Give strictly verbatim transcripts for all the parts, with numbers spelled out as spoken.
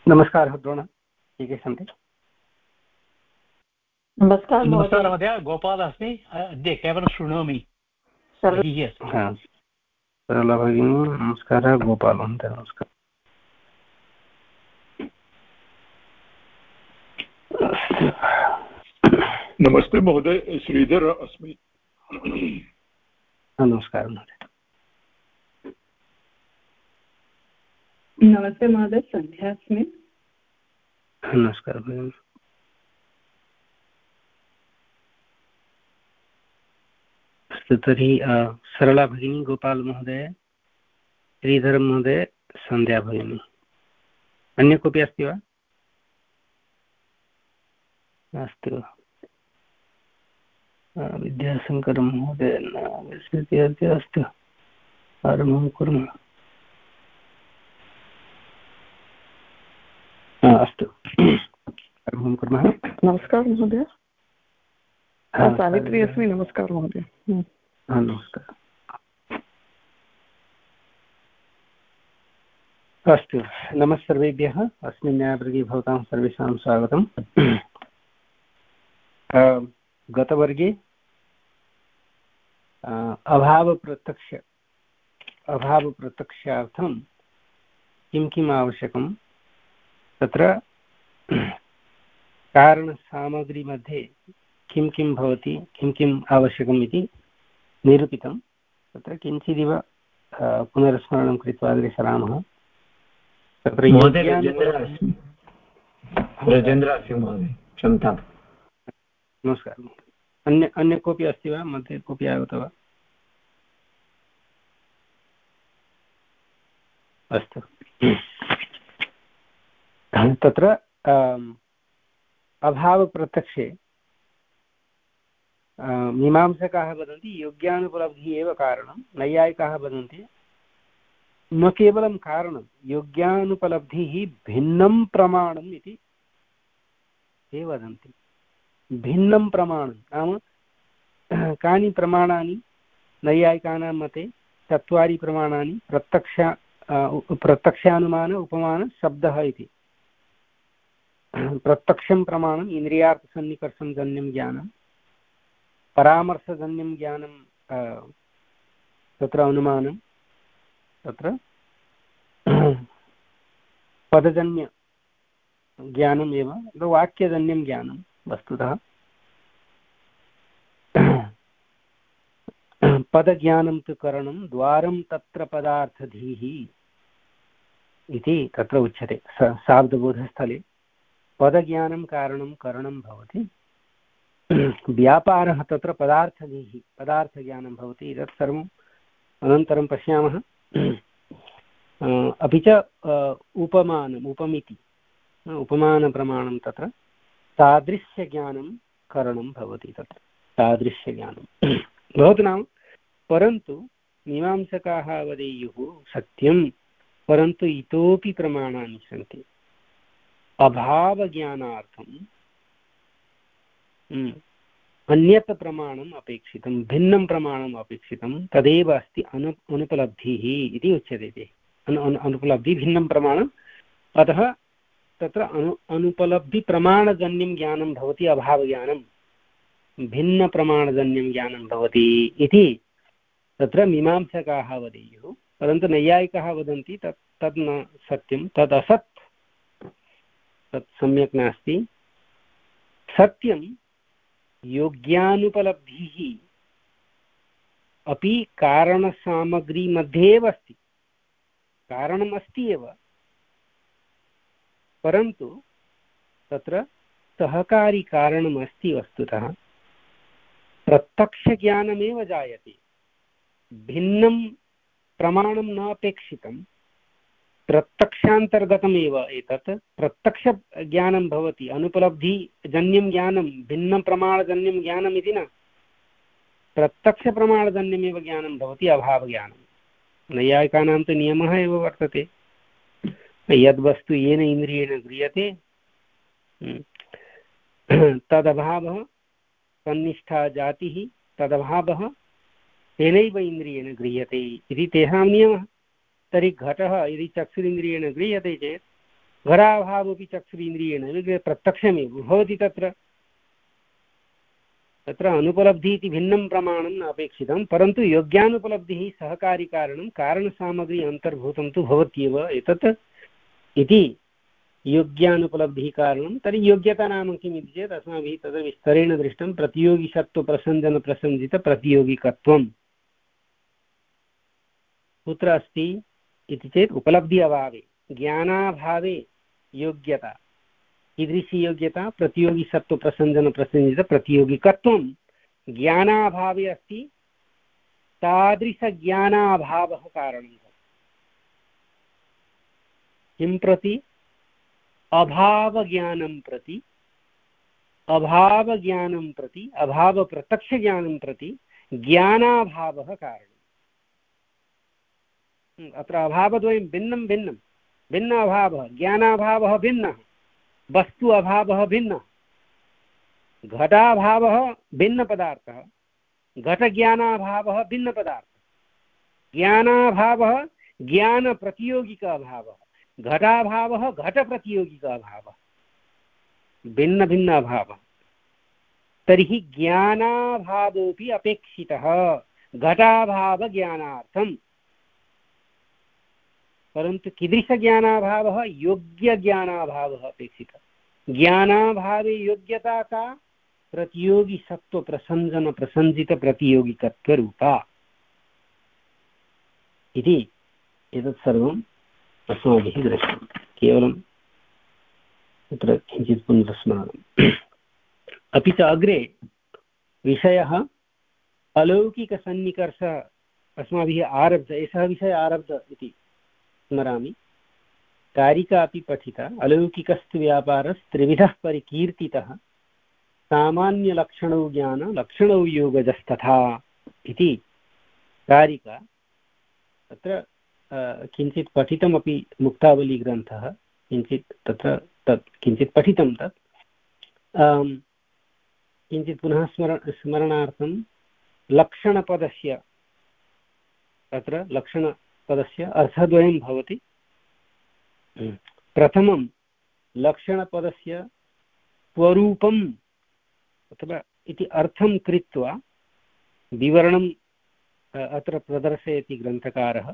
नमस्कारः द्रोण, के सन्ति? नमस्कारः नमस्कारः महोदय, गोपालः अस्मि। अद्य केवलं शृणोमि। सरला भगिनी नमस्कारः, गोपाल महोदय नमस्कारः। नमस्ते महोदय, श्रीधर अस्मि। नमस्कारः महोदय। नमस्ते महोदय, सन्ध्या अस्मि। नमस्कारः भगिनी। अस्तु, तर्हि सरला भगिनी, गोपाल महोदय, श्रीधर महोदय, सन्ध्या भगिनी। अन्य कोऽपि अस्ति वा? अस्तु, विद्याशङ्कर महोदय न आगच्छति अद्य। अस्तु, आरम्भं कुर्मः। अस्तु, आरम्भं कुर्मः। नमस्कारः महोदय, सावित्री अस्मि। नमस्कारः महोदय। नमस्कारः। अस्तु, नमः सर्वेभ्यः। अस्मिन् न्यायवर्गे भवतां सर्वेषां स्वागतम्। गतवर्गे अभावप्रत्यक्ष अभावप्रत्यक्षार्थं किं किम् आवश्यकं, तत्र कारणसामग्रीमध्ये किं किं भवति, किं किम् आवश्यकम् इति निरूपितं। तत्र किञ्चिदिव पुनर्स्मरणं कृत्वा अग्रे सरामः। तत्र नमस्कारः। अन्य अन्य कोऽपि अस्ति वा? मध्ये कोऽपि आगतः वा? अस्तु, तत्र अभावप्रत्यक्षे मीमांसकाः वदन्ति योग्यानुपलब्धिः एव कारणं, नैयायिकाः वदन्ति न केवलं कारणं, योग्यानुपलब्धिः भिन्नं प्रमाणम् इति ते वदन्ति। भिन्नं प्रमाणं नाम कानि प्रमाणानि? नैयायिकानां मते चत्वारि प्रमाणानि, प्रत्यक्ष प्रत्यक्षानुमान, उपमान, शब्दः इति। प्रत्यक्षं प्रमाणम् इन्द्रियार्थसन्निकर्षं जन्यं ज्ञानं, परामर्शजन्यं ज्ञानं तत्र अनुमानं, तत्र पदजन्य ज्ञानमेव वाक्यजन्यं ज्ञानं वस्तुतः। पदज्ञानं तु करणं द्वारं तत्र पदार्थधीः इति तत्र उच्यते। शाब्दबोधस्थले पदज्ञानं कारणं करणं भवति, व्यापारः तत्र पदार्थधीः पदार्थज्ञानं भवति। एतत् सर्वम् अनन्तरं पश्यामः। अपि च उपमानम्, उपमिति उपमानप्रमाणं तत्र तादृश्यज्ञानं करणं भवति। तत्र तादृश्यज्ञानं भवतु नाम, परन्तु मीमांसकाः वदेयुः सत्यं, परन्तु इतोपि प्रमाणानि सन्ति। अभावज्ञानार्थं अन्यत् प्रमाणम् अपेक्षितं, भिन्नं प्रमाणम् अपेक्षितं, तदेव अस्ति अनु अनुपलब्धिः इति उच्यते। अनु अनुपलब्धिः भिन्नं प्रमाणम्, अतः तत्र अनु अनुपलब्धिप्रमाणजन्यं ज्ञानं भवति अभावज्ञानं, भिन्नप्रमाणजन्यं ज्ञानं भवति इति तत्र मीमांसकाः वदेयुः। परन्तु नैयायिकाः वदन्ति तत् तद् न सत्यं, तद् असत्, तत् सम्यक् नास्ति। सत्यं योग्यानुपलब्धिः अपि कारणसामग्रीमध्ये एव अस्ति, कारणम् अस्ति एव, परन्तु तत्र सहकारी कारणम् अस्ति। वस्तुतः प्रत्यक्षज्ञानमेव जायते, भिन्नं प्रमाणं न अपेक्षितं, प्रत्यक्षान्तर्गतमेव एतत् प्रत्यक्षज्ञानं भवति। अनुपलब्धिजन्यं ज्ञानं भिन्नप्रमाणजन्यं ज्ञानम् इति न, प्रत्यक्षप्रमाणजन्यमेव ज्ञानं भवति अभावज्ञानं। नैयायिकानां तु नियमः एव वर्तते, यद्वस्तु येन इन्द्रियेण गृह्यते तदभावः, तन्निष्ठा जातिः तदभावः तेनैव इन्द्रियेण गृह्यते इति तेषां नियमः। तर्हि घटः यदि चक्षुरिन्द्रियेण गृह्यते चेत् घटाभावोऽपि चक्षुरिन्द्रियेण प्रत्यक्षमेव भवति। तत्र तत्र अनुपलब्धिः इति भिन्नं प्रमाणं न अपेक्षितं, परन्तु योग्यानुपलब्धिः सहकारिकारणं कारणसामग्री अन्तर्भूतं तु भवत्येव एतत् इति योग्यानुपलब्धिः कारणं। तर्हि योग्यता नाम किम् इति चेत् अस्माभिः तद् विस्तरेण दृष्टं प्रतियोगिसत्त्वप्रसञ्जनप्रसञ्जितप्रतियोगिकत्वं कुत्र अस्ति इति चेत् उपलब्धि अभावे ज्ञानाभावे योग्यता। कीदृशी योग्यता? प्रतियोगिसत्त्वप्रसञ्जनप्रसञ्जितप्रतियोगिकत्वं ज्ञानाभावे अस्ति, तादृशज्ञानाभावः कारणं। किं प्रति? अभावज्ञानं प्रति अभावज्ञानं प्रति अभावप्रत्यक्षज्ञानं प्रति ज्ञानाभावः कारणम्। अत्र अभावद्वयं भिन्नं भिन्नं भिन्न अभावः, ज्ञानाभावः भिन्नः, वस्तु अभावः भिन्नः। घटाभावः भिन्नपदार्थः, घटज्ञानाभावः भिन्नपदार्थः। ज्ञानाभावः ज्ञानप्रतियोगिक अभावः, घटाभावः घटप्रतियोगिक अभावः, भिन्न भिन्न अभावः। तर्हि ज्ञानाभावोऽपि अपेक्षितः घटाभावज्ञानार्थम्, परन्तु कीदृशज्ञानाभावः? योग्यज्ञानाभावः अपेक्षितः। ज्ञानाभावे योग्यता का? प्रतियोगिसत्त्वप्रसञ्जनप्रसञ्जितप्रतियोगिकत्वरूपा इति एतत् सर्वम् अस्माभिः दृष्टं। केवलं तत्र किञ्चित् पुनर्स्मरणम्। अपि च अग्रे विषयः अलौकिकसन्निकर्षः अस्माभिः आरब्धः, एषः विषयः आरब्धः इति स्मरामि। कारिका अपि पठिता। अलौकिकस्तु व्यापारस्त्रिविधः परिकीर्तितः, सामान्यलक्षणौ ज्ञान लक्षणौ योगजस्तथा इति कारिका। तत्र किञ्चित् पठितमपि मुक्तावलीग्रन्थः, किञ्चित् तत्र तत् किञ्चित् पठितं तत् किञ्चित् पुनः स्मरण स्मरणार्थं लक्षणपदस्य, तत्र लक्षणपदस्य अर्थद्वयं भवति। प्रथमं लक्षणपदस्य स्वरूपम् अथवा इति अर्थं कृत्वा विवरणम् अत्र प्रदर्शयति ग्रन्थकारः।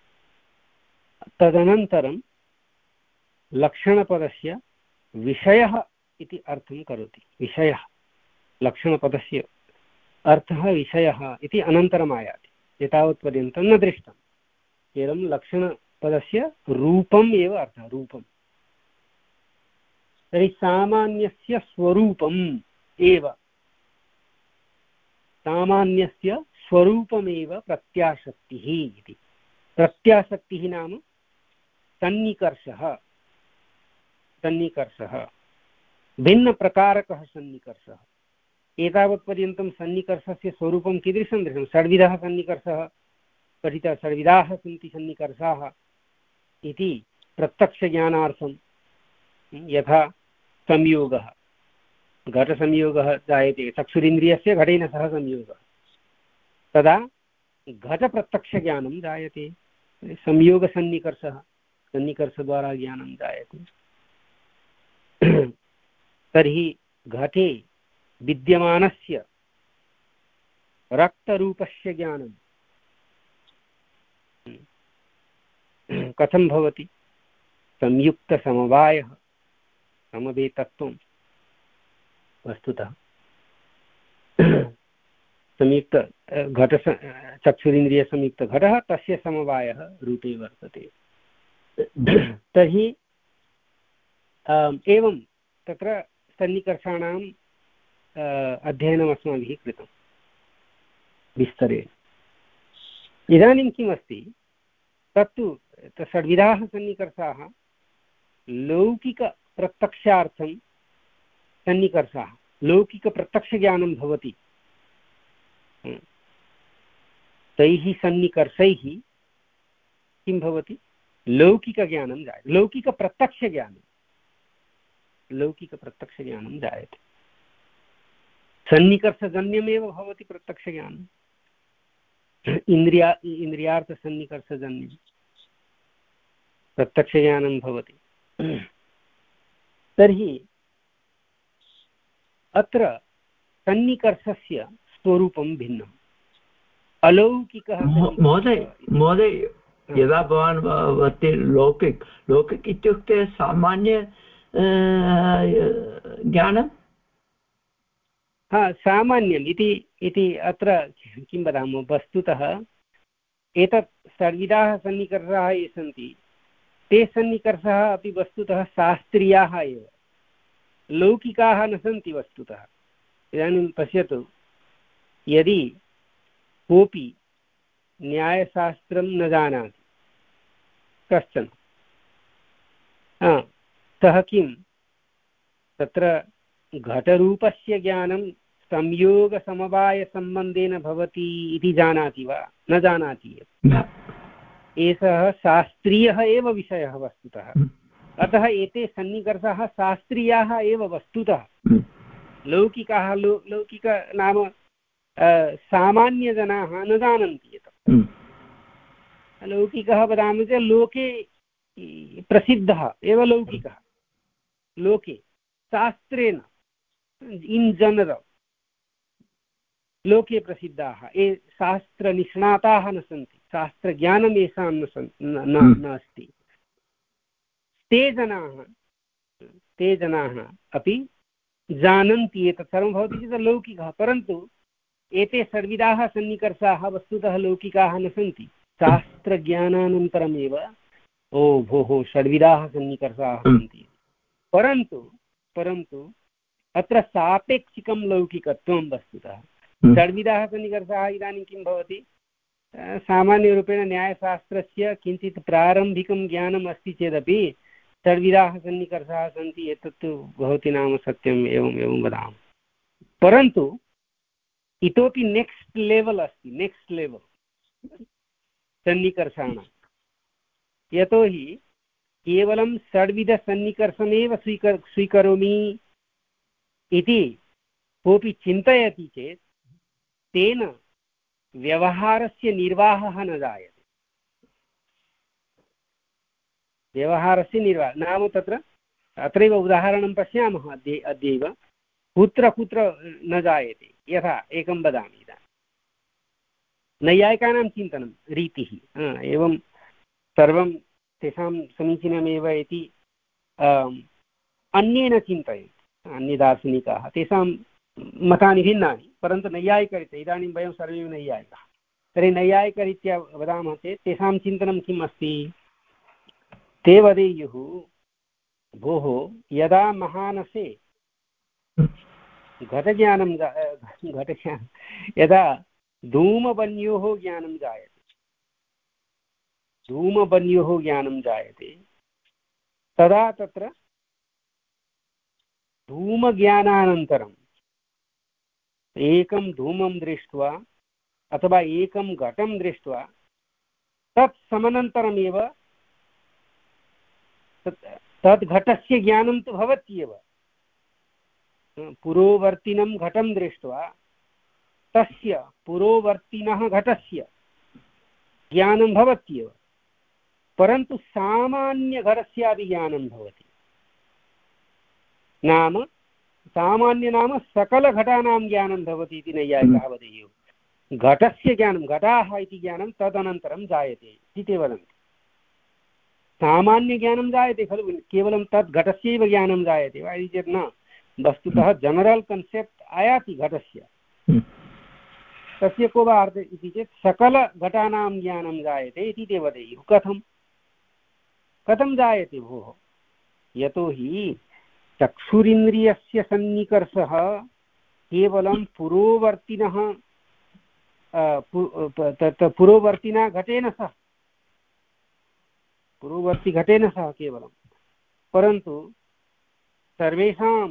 तदनन्तरं लक्षणपदस्य विषयः इति अर्थं करोति। विषयः, लक्षणपदस्य अर्थः विषयः इति अनन्तरम् आयाति। एतावत्पर्यन्तं न दृष्टं, केवलं लक्षणपदस्य रूपम् एव अर्थः, रूपम्। तर्हि सामान्यस्य स्वरूपम् एव, सामान्यस्य स्वरूपमेव प्रत्याशक्तिः इति। प्रत्याशक्तिः नाम सन्निकर्षः, सन्निकर्षः भिन्नप्रकारकः सन्निकर्षः। एतावत्पर्यन्तं सन्निकर्षस्य स्वरूपं कीदृशं दृष्टं? षड्विधः सन्निकर्षः पठितः, षड्विधाः सन्ति सन्निकर्षाः इति प्रत्यक्षज्ञानार्थं। यथा संयोगः, घटसंयोगः जायते, चक्षुरिन्द्रियस्य घटेन सह संयोगः, तदा घटप्रत्यक्षज्ञानं जायते। संयोगसन्निकर्षः, सन्निकर्षद्वारा ज्ञानं जायते। तर्हि घटे विद्यमानस्य रक्तरूपस्य ज्ञानं कथं भवति? संयुक्तसमवायः, समवेतत्वं। वस्तुतः संयुक्त घट चक्षुरिन्द्रियसंयुक्तघटः तस्य समवायः रूपे वर्तते। तर्हि एवं तत्र सन्निकर्षाणाम् अध्ययनम् अस्माभिः कृतं विस्तरेण। इदानीं किमस्ति? तत्तु षड्विधाः सन्निकर्षाः लौकिकप्रत्यक्षार्थं सन्निकर्षाः, लौकिकप्रत्यक्षज्ञानं भवति। तैः सन्निकर्षैः किं भवति? लौकिकज्ञानं जायते, लौकिकप्रत्यक्षज्ञानं लौकिकप्रत्यक्षज्ञानं जायते। सन्निकर्षजन्यमेव भवति प्रत्यक्षज्ञानम्, इन्द्रिया इन्द्रियार्थसन्निकर्षजन्यं प्रत्यक्षज्ञानं भवति। तर्हि अत्र सन्निकर्षस्य स्वरूपं भिन्नम्। अलौकिकः महोदय महोदय यदा भवान् वदति लौकिक लौकिक इत्युक्ते सामान्य ज्ञानं। हा, सामान्यम् इति इति अत्र किं वदामः, वस्तुतः एतत् सर्विदाः सन्निकर्षाः ये सन्ति ते सन्निकर्षाः अपि वस्तुतः शास्त्रीयाः एव, लौकिकाः न सन्ति वस्तुतः। इदानीं पश्यतु, यदि कोऽपि न्यायशास्त्रं न जानाति कश्चन, सः किं तत्र घटरूपस्य ज्ञानं संयोगसमवायसम्बन्धेन भवति इति जानाति वा? न जानाति एव। एषः शास्त्रीयः एव विषयः वस्तुतः। अतः एते सन्निकर्षाः शास्त्रीयाः एव वस्तुतः। लौकिकाः लौ लौकिक नाम सामान्यजनाः न जानन्ति एतत्। लौकिकः वदामः चेत् लोके प्रसिद्धः एव लौकिकः, लोके शास्त्रेण इन् जनरल् लोके प्रसिद्धाः ये शास्त्रनिष्णाताः न सन्ति, शास्त्रज्ञानं येषां न सन् नास्ति, ते जनाः ते जनाः अपि जानन्ति एतत् सर्वं भवति चेत् लौकिकः। परन्तु एते सर्विदाः सन्निकर्षाः वस्तुतः लौकिकाः न सन्ति। शास्त्रज्ञानानन्तरमेव ओ भोः षड्विधाः सन्निकर्षाः सन्ति। परन्तु परन्तु अत्र सापेक्षिकं लौकिकत्वं वस्तुतः। षड्विधाः सन्निकर्षाः इदानीं किं भवति, सामान्यरूपेण न्यायशास्त्रस्य किञ्चित् प्रारम्भिकं ज्ञानम् अस्ति चेदपि षड्विधाः सन्निकर्षाः सन्ति, एतत्तु भवति नाम सत्यम्, एवम् एवं वदामः। परन्तु इतोपि नेक्स्ट् लेवल् अस्ति, नेक्स्ट् लेवल् सन्निकर्षाणां। यतोहि केवलं षड्विधसन्निकर्षमेव स्वीकर स्वीकरोमि इति कोऽपि चिन्तयति चेत् तेन व्यवहारस्य निर्वाहः न जायते। व्यवहारस्य निर्वाहः नाम तत्र अत्रैव उदाहरणं पश्यामः अद्य अद्यैव कुत्र कुत्र न जायते। यथा एकं वदामि, इदानीं नैयायिकानां चिन्तनं रीतिः एवं सर्वं तेषां समीचीनमेव इति अन्येन चिन्तयन्ति। अन्ये दार्शनिकाः तेषां मतानि भिन्नानि, परन्तु नैयायिकरीत्या इदानीं वयं सर्वे नैयायिकाः, तर्हि नैयायिकरीत्या वदामः चेत् तेषां चिन्तनं किम् अस्ति? ते वदेयुः, भोः यदा महानसे घटज्ञानं घटज्ञानं यदा धूमवन्योः ज्ञानं जायते, धूमवन्योः ज्ञानं जायते तदा तत्र धूमज्ञानानन्तरम् एकं धूमं दृष्ट्वा अथवा एकं घटं दृष्ट्वा तत् समनन्तरमेव तद् घटस्य ज्ञानं तु भवत्येव। पुरोवर्तिनं घटं दृष्ट्वा तस्य पुरोवर्तिनः घटस्य ज्ञानं भवत्येव, परन्तु सामान्यघटस्यापि ज्ञानं भवति। नाम सामान्य नाम सकलघटानां ज्ञानं भवति इति नैयायिकाः वदेयुः। घटस्य ज्ञानं, घटाः इति ज्ञानं तदनन्तरं जायते इति ते वदन्ति। सामान्यज्ञानं जायते खलु, केवलं तद् घटस्यैव ज्ञानं जायते वा इति चेत् न। वस्तुतः जनरल् कन्सेप्ट् आयाति घटस्य, तस्य को वा अर्थः इति चेत् सकलघटानां ज्ञानं जायते इति ते वदेयुः। कथं कथं जायते भोः? यतोहि चक्षुरिन्द्रियस्य सन्निकर्षः केवलं पुरोवर्तिनः पुरोवर्तिना घटेन सह पुरोवर्ति घटेन सह केवलं, परन्तु सर्वेषां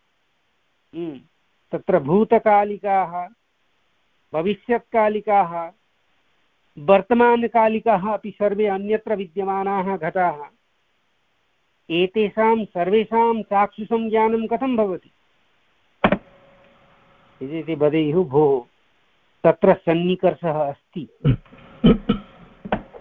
तत्र भूतकालिकाः, भविष्यत्कालिकाः, वर्तमानकालिकाः अपि सर्वे अन्यत्र विद्यमानाः घटाः, एतेषां सर्वेषां चाक्षुषं ज्ञानं कथं भवति इति वदेयुः। भोः तत्र सन्निकर्षः अस्ति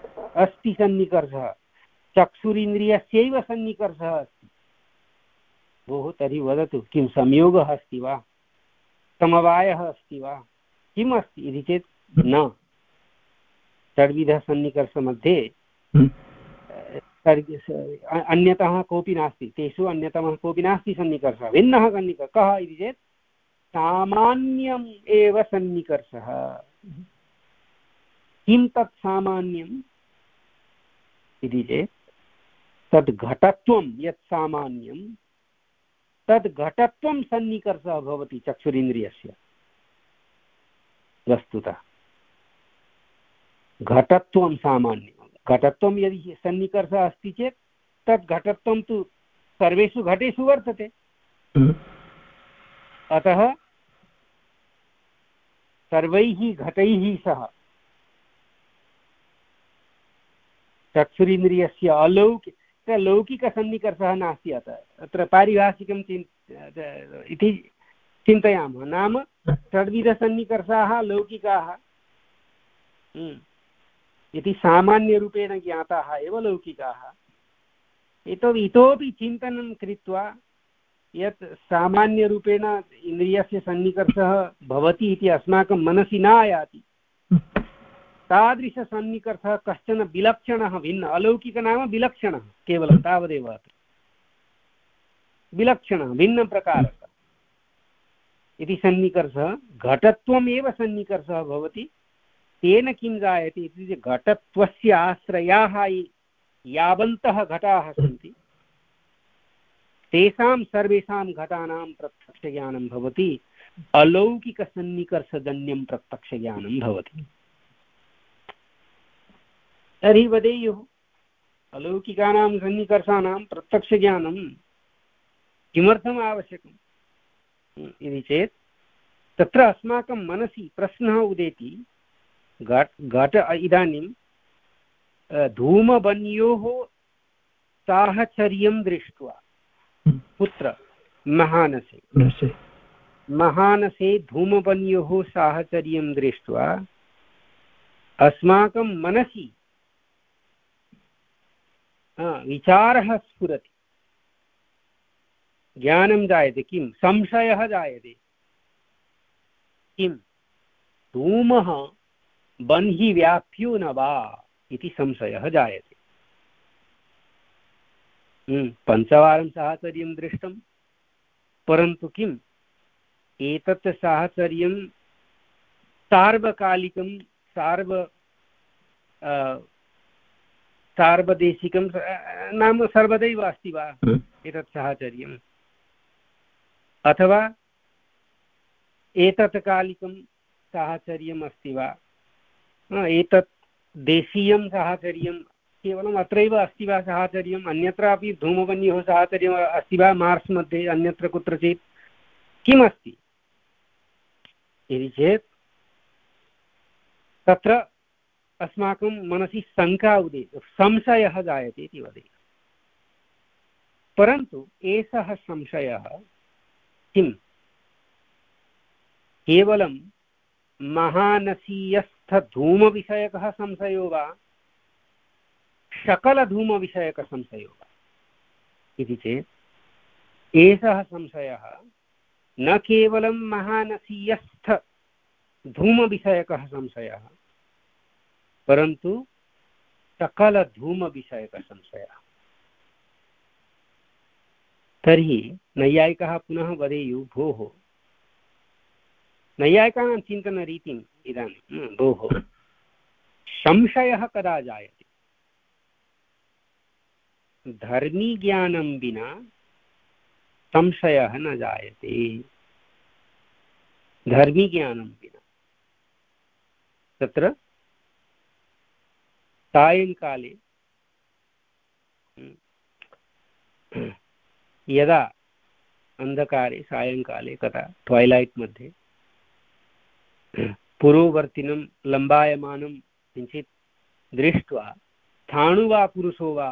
अस्ति सन्निकर्षः, चक्षुरिन्द्रियस्यैव सन्निकर्षः अस्ति। भोः तर्हि वदतु, किं संयोगः अस्ति वा, समवायः अस्ति वा, किम् अस्ति इति चेत् न। षड्विधसन्निकर्षमध्ये अन्यतः कोऽपि नास्ति, तेषु अन्यतमः कोऽपि नास्ति सन्निकर्षः। भिन्नः सन्निकर्षः कः इति चेत् सामान्यम् एव सन्निकर्षः। किं तत् सामान्यम् इति चेत् तद् घटत्वं यत् सामान्यं तद् घटत्वं सन्निकर्षः भवति चक्षुरिन्द्रियस्य। वस्तुतः घटत्वं सामान्यं, घटत्वं यदि सन्निकर्षः अस्ति चेत् तद् घटत्वं तु सर्वेषु घटेषु वर्तते। अतः सर्वैः घटैः सह चक्षुरिन्द्रियस्य अलौकिक लौकिकसन्निकर्षः नास्ति। अतः अत्र पारिभाषिकं चिन् इति चिन्तयामः, नाम षड्विधसन्निकर्षाः लौकिकाः इति सामान्यरूपेण ज्ञाताः एव लौकिकाः। इतोपि इतोपि चिन्तनं कृत्वा यत् सामान्यरूपेण इन्द्रियस्य सन्निकर्षः भवति इति अस्माकं मनसि न आयाति, तादृशसन्निकर्षः कश्चन विलक्षणः भिन्न, अलौकिक नाम विलक्षणः, केवलं तावदेव। अत्र विलक्षणः भिन्नप्रकारः इति सन्निकर्षः घटत्वमेव सन्निकर्षः भवति। तेन किं जायते इति घटत्वस्य आश्रयाः यावन्तः घटाः सन्ति तेषां सर्वेषां घटानां प्रत्यक्षज्ञानं भवति, अलौकिकसन्निकर्षजन्यं प्रत्यक्षज्ञानं भवति। तर्हि वदेयुः अलौकिकानां सन्निकर्षाणां प्रत्यक्षज्ञानं किमर्थम् आवश्यकम् इति चेत् तत्र अस्माकं मनसि प्रश्नः उदेति, घट घट इदानीं धूमवन्योः साहचर्यं दृष्ट्वा, कुत्र महानसे महानसे धूमवन्योः साहचर्यं दृष्ट्वा अस्माकं मनसि विचारः स्फुरति, ज्ञानं जायते। किं संशयः जायते, किं धूमः बन्हि व्याप्यो न वा इति संशयः जायते। पञ्चवारं साहचर्यं दृष्टं, परन्तु किम् एतत् साहचर्यं सार्वकालिकं सार्व सार्वदेशिकं नाम सर्वदैव अस्ति वा एतत् साहचर्यम्, अथवा एतत् कालिकं साहचर्यम् अस्ति वा, एतत् देशीयं साहचर्यं केवलम् अत्रैव अस्ति वा साहचर्यम्, अन्यत्रापि धूमवन्योः साहचर्यम् अस्ति वा मार्स् मध्ये अन्यत्र कुत्रचित्, किमस्ति इति चेत् तत्र अस्माकं मनसि शङ्का उदेति, संशयः जायते इति वदेत्। परन्तु एषः संशयः किं केवलं महानसीयस्थधूमविषयकः संशयो वा सकलधूमविषयकसंशयो वा इति चेत् एषः संशयः न केवलं महानसीयस्थधूमविषयकः संशयः, परन्तु सकलधूमविषयकसंशयः। तर्हि नैयायिकाः पुनः वदेयुः, भोः नैयायिकानां चिन्तनरीतिम् इदानीं, भोः संशयः कदा जायते, धर्मी ज्ञानं विना संशयः न जायते। धर्मी ज्ञानं विना तत्र सायंकाले यदा अंधकारे सायंकाले कदा ट्वैलैट् मध्ये पुरोवर्तिनं लम्बायमानं किञ्चित् दृष्ट्वा स्थाणु वा पुरुषो वा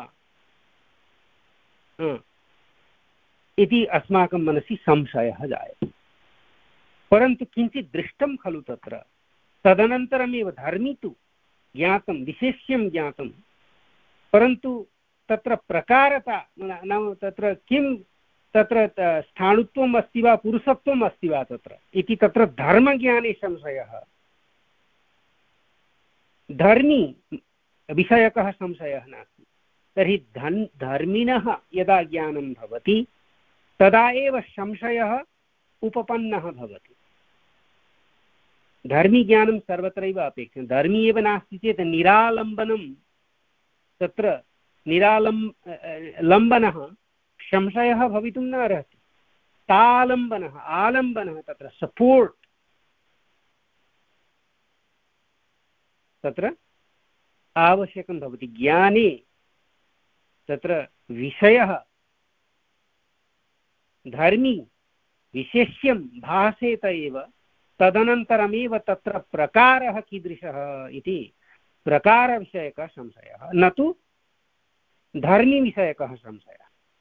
इति अस्माकं मनसि संशयः जायते। परन्तु किञ्चित् दृष्टं खलु तत्र, तदनन्तरमेव धर्मी तु ज्ञातं, विशेष्यं ज्ञातं, परन्तु तत्र प्रकारता नाम तत्र किं तत्र स्थाणुत्वम् अस्ति वा पुरुषत्वम् अस्ति वा तत्र इति तत्र धर्मज्ञाने संशयः, धर्मी विषयकः संशयः नास्ति। तर्हि धन् धर्मिणः यदा ज्ञानं भवति तदा एव संशयः उपपन्नः भवति। धर्मीज्ञानं सर्वत्रैव अपेक्षितं, धर्मी एव नास्ति चेत् निरालम्बनं तत्र निरालं लम्बनः संशयः भवितुं न अर्हति। तालम्बनः आलम्बनः तत्र सपोर्ट् तत्र आवश्यकं भवति। ज्ञाने तत्र विषयः धर्मी विशेष्यं भासेत एव, तदनन्तरमेव तत्र प्रकारः कीदृशः इति प्रकारविषयकः संशयः, न तु धर्मीविषयकः संशयः।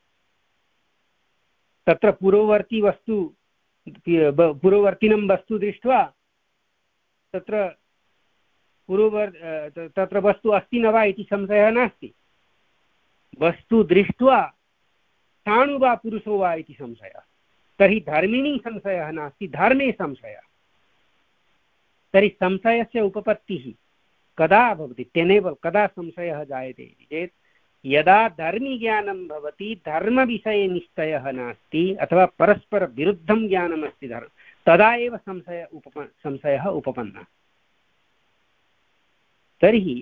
तत्र पूर्ववर्ती वस्तु पूर्ववर्तिनं वस्तु दृष्ट्वा तत्र पूर्ववर् तत्र वस्तु अस्ति न वा इति संशयः नास्ति, वस्तु दृष्ट्वा स्थाणु वा पुरुषो वा इति संशयः। तर्हि धर्मिणी संशयः नास्ति, धर्मे संशयः। तर्हि संशयस्य उपपत्तिः कदा भवति, तेनेव कदा संशयः जायते इति चेत् यदा धर्मीज्ञानं भवति, धर्मविषये निश्चयः नास्ति अथवा परस्परविरुद्धं ज्ञानमस्ति धर्म, तदा एव संशय उपप संशयः उपपन्नः। तर्हि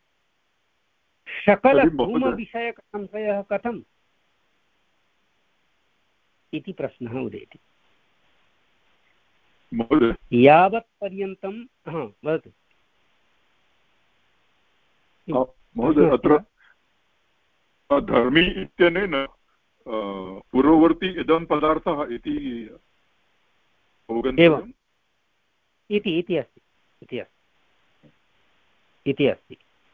सकलधूमविषयकसंशयः कथम् इति प्रश्नः उदेति। यावत् पर्यन्तं हा वदतु महोदय, अत्र धर्मी इत्यनेन पूर्ववर्ती इदं पदार्थः इति एवम् इति इति अस्ति इति अस्ति इति अस्ति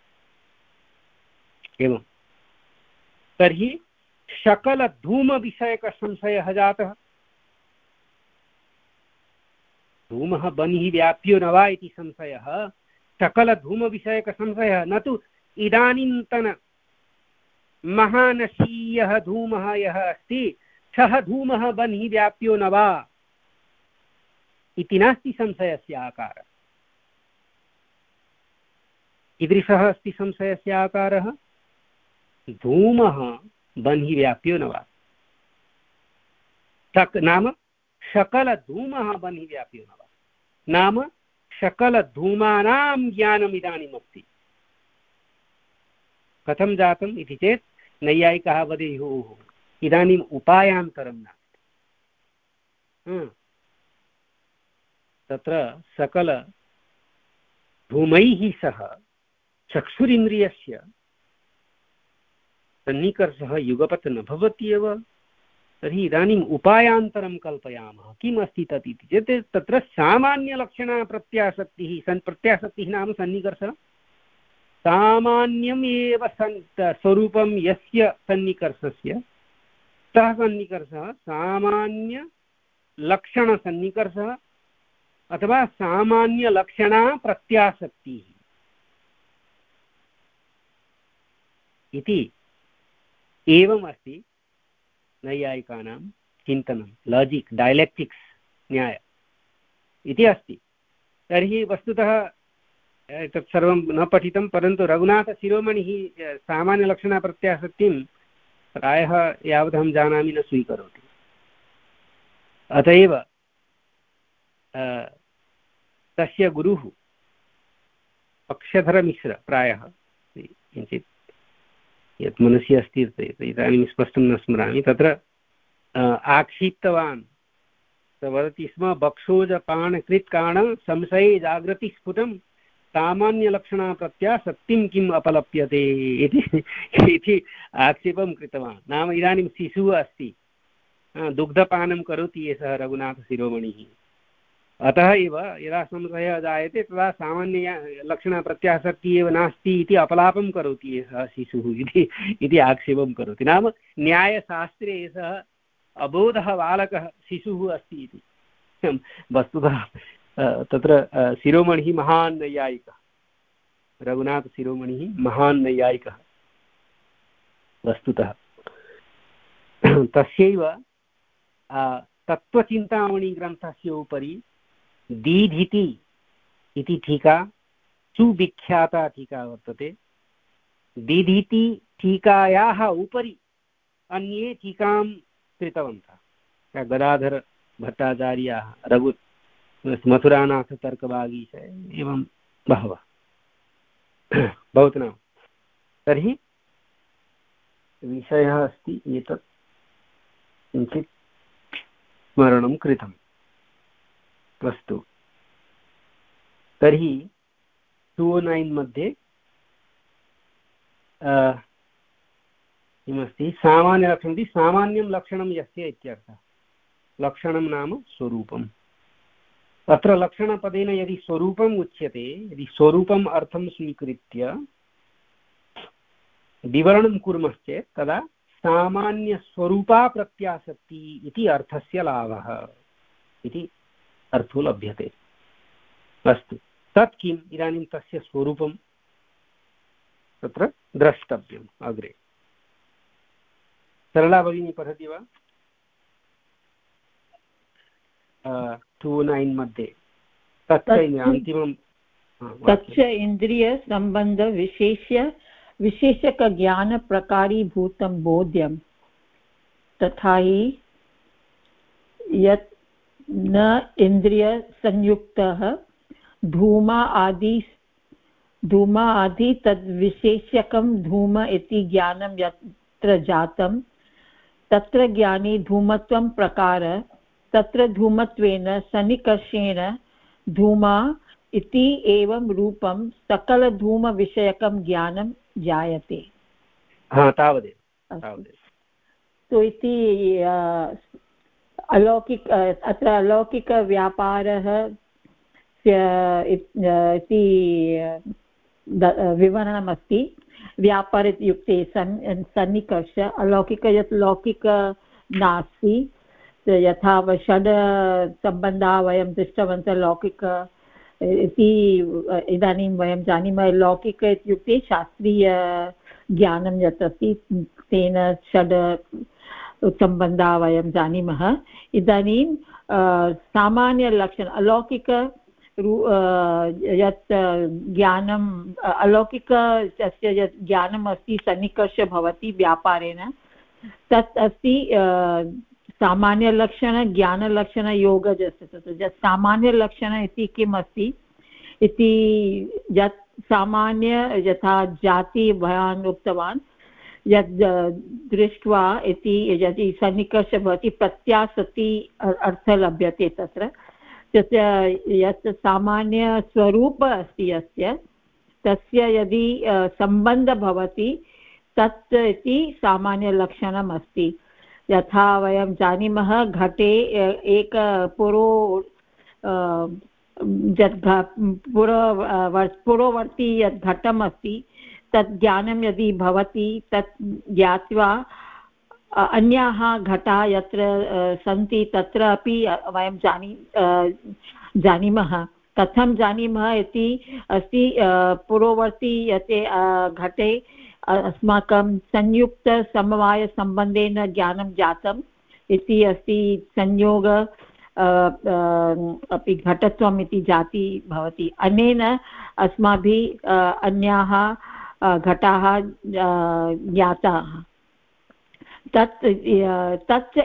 एवं। तर्हि सकलधूमविषयकसंशयः जातः। धूमः बहिः व्याप्यो न वा इति संशयः सकलधूमविषयकसंशयः, न तु इदानीन्तन महानशीयः धूमः यः अस्ति सः धूमः बहिः व्याप्यो न वा इति नास्ति संशयस्य आकारः। कीदृशः अस्ति संशयस्य आकारः? धूमः बहिः व्याप्यो न वा, सक नाम सकलधूमः बहिः व्याप्यो न वा, नाम सकलधूमानां ज्ञानम् इदानीम् अस्ति। कथं जातम् इति चेत् नैयायिकाः वदेयुः इदानीम् उपायान्तरं नास्ति। तत्र सकलधूमैः सह चक्षुरिन्द्रियस्य सन्निकर्षः युगपत् न भवति एव। तर्हि इदानीम् उपायान्तरं कल्पयामः। किम् अस्ति तत् इति चेत् तत्र सामान्यलक्षणा प्रत्यासक्तिः सन् प्रत्यासक्तिः नाम सन्निकर्षः। सामान्यम् एव सन् स्वरूपं यस्य सन्निकर्षस्य सः सन्निकर्षः सामान्यलक्षणसन्निकर्षः अथवा सामान्यलक्षणा प्रत्यासक्तिः इति एवम् अस्ति नैयायिकानां चिन्तनं, लाजिक्, डैलेक्टिक्स्, न्याय इति अस्ति। तर्हि वस्तुतः तत् सर्वं न पठितं, परन्तु रघुनाथशिरोमणिः सामान्यलक्षणप्रत्यासक्तिं प्रायः यावदहं जानामि न स्वीकरोति। अत एव तस्य गुरुः पक्षधरमिश्र प्रायः किञ्चित् यत् मनसि अस्ति इदानीं स्पष्टं न स्मरामि, तत्र आक्षिप्तवान्। वदति स्म बक्षोजपाणकृत्काण संशये जागृति स्फुटं सामान्यलक्षणा प्रत्यासक्तिं किम् अपलप्यते इति आक्षेपं कृतवान्। नाम इदानीं शिशुः अस्ति, दुग्धपानं करोति एषः रघुनाथशिरोमणिः, अतः एव यदा संशयः जायते तदा सामान्यलक्षणप्रत्यासक्तिः एव नास्ति इति अपलापं करोति एषः शिशुः इति इति आक्षेपं करोति। नाम न्यायशास्त्रे एषः अबोधः बालकः शिशुः अस्ति इति। वस्तुतः तत्र शिरोमणिः महान् नैयायिकः, रघुनाथशिरोमणिः महान् नैयायिकः वस्तुतः। तस्यैव तत्त्वचिन्तामणिग्रन्थस्य उपरि दीधिति इति टीका सुविख्याता टीका वर्तते। दीधिति टीकायाः उपरि अन्ये टीकां कृतवन्तः गदाधर भट्टाचार्याः, रघु मथुरानाथतर्कवागीश, एवं बहवः भवतु नाम। तर्हि विषयः अस्ति एतत् किञ्चित् स्मरणं कृतम्। अस्तु, तर्हि टु नैन् मध्ये किमस्ति? सामान्यलक्षणं सामान्यं लक्षणं यस्य इत्यर्थः। लक्षणं नाम स्वरूपम्। अत्र लक्षणपदेन यदि स्वरूपम् उच्यते, यदि स्वरूपम् अर्थं स्वीकृत्य विवरणं कुर्मश्चेत् तदा सामान्यस्वरूपा प्रत्यासक्ति इति अर्थस्य लाभः इति अर्थो लभ्यते। अस्तु, तत् किम्? इदानीं तस्य स्वरूपं तत्र द्रष्टव्यम् अग्रे। सरला भगिनी पठति वा? टु नैन् मध्ये तच्च अन्तिमं तच्च इन्द्रियसम्बन्धविशेष्य विशेषकज्ञानप्रकारीभूतं बोध्यं तथा हि यत् न इन्द्रियसंयुक्तः धूमा आदि धूमा आदि तद्विशेष्यकं धूम इति ज्ञानं यत्र जातं तत्र ज्ञानी धूमत्वं प्रकार तत्र धूमत्वेन सन्निकर्षेण धूमा इति एवं रूपं सकलधूमविषयकं ज्ञानं जायते। हा, तावदेव तावदेव। तो इति अलौकिक अत्र अलौकिकव्यापारः इति विवरणमस्ति। व्यापार इत्युक्ते सन् सन्निकर्ष, अलौकिक यत् लौकिक नास्ति, यथा षड् सम्बन्धाः वयं दृष्टवन्तः लौकिक इति। इदानीं वयं जानीमः लौकिक इत्युक्ते शास्त्रीय ज्ञानं यत् अस्ति तेन षड् सम्बन्धाः वयं जानीमः। इदानीं सामान्यलक्षण अलौकिक यत् ज्ञानम् अलौकिक तस्य यत् ज्ञानम् अस्ति सन्निकर्ष भवति व्यापारेण, तत् अस्ति सामान्यलक्षण ज्ञानलक्षण योगजस्य। तत् सामान्यलक्षण इति किम् अस्ति इति यत् सामान्य यथा जाति भवान् उक्तवान् यद् दृष्ट्वा इति यदि सन्निकर्ष भवति प्रत्यासति अर्थः लभ्यते तत्र। तस्य यत् सामान्यस्वरूप अस्ति यस्य तस्य यदि सम्बन्धः भवति तत् इति सामान्यलक्षणम् अस्ति। यथा वयं जानीमः घटे एक पुरो यद् पुरो पुरोवर्ती यद् घटम् अस्ति तत् ज्ञानं यदि भवति तत् ज्ञात्वा अन्याः घटाः यत्र सन्ति तत्र अपि वयं जानी जानीमः। कथं जानीमः इति अस्ति पुरोवर्ती यते घटे अस्माकं संयुक्तसमवायसम्बन्धेन ज्ञानं जातम् इति अस्ति। संयोग अपि घटत्वम् इति जाति भवति। अनेन अस्माभिः अन्याः घटाः ज्ञाताः। तत् तच्च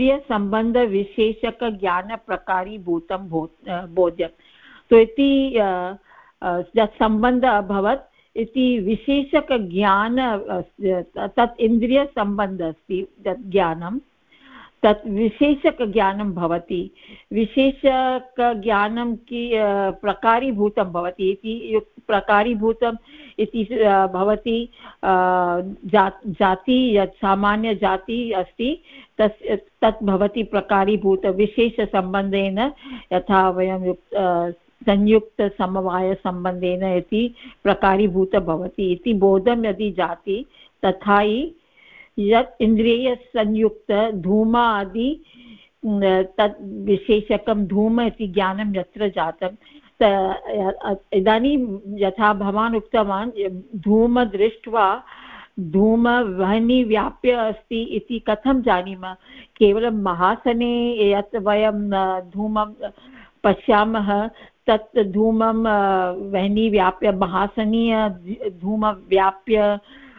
इन्द्रियसम्बन्धविशेषकज्ञानप्रकारीभूतं बोध्यं। तो इति यत् सम्बन्धः अभवत् इति विशेषकज्ञान तत् इन्द्रियसम्बन्धः अस्ति यत् ज्ञानं तत् विशेषकज्ञानं भवति। विशेषकज्ञानं कि प्रकारीभूतं भवति इति प्रकारीभूतम् इति भवति जा जाति यत् सामान्य जाति अस्ति तस् तत् भवति प्रकारीभूत विशेषसम्बन्धेन। यथा वयं संयुक्तसमवायसम्बन्धेन इति प्रकारीभूत भवति इति बोधं यदि जाति तथा हि यत् इन्द्रियसंयुक्त धूम आदि तत् विशेषकं धूम इति ज्ञानं यत्र जातं। इदानीं यथा भवान् उक्तवान् धूम दृष्ट्वा धूमवह्नि व्याप्य अस्ति इति कथं जानीमः? केवलं महासने यत् वयं धूमं पश्यामः तत् धूमं वह्नि व्याप्य महासनीय धूम व्याप्य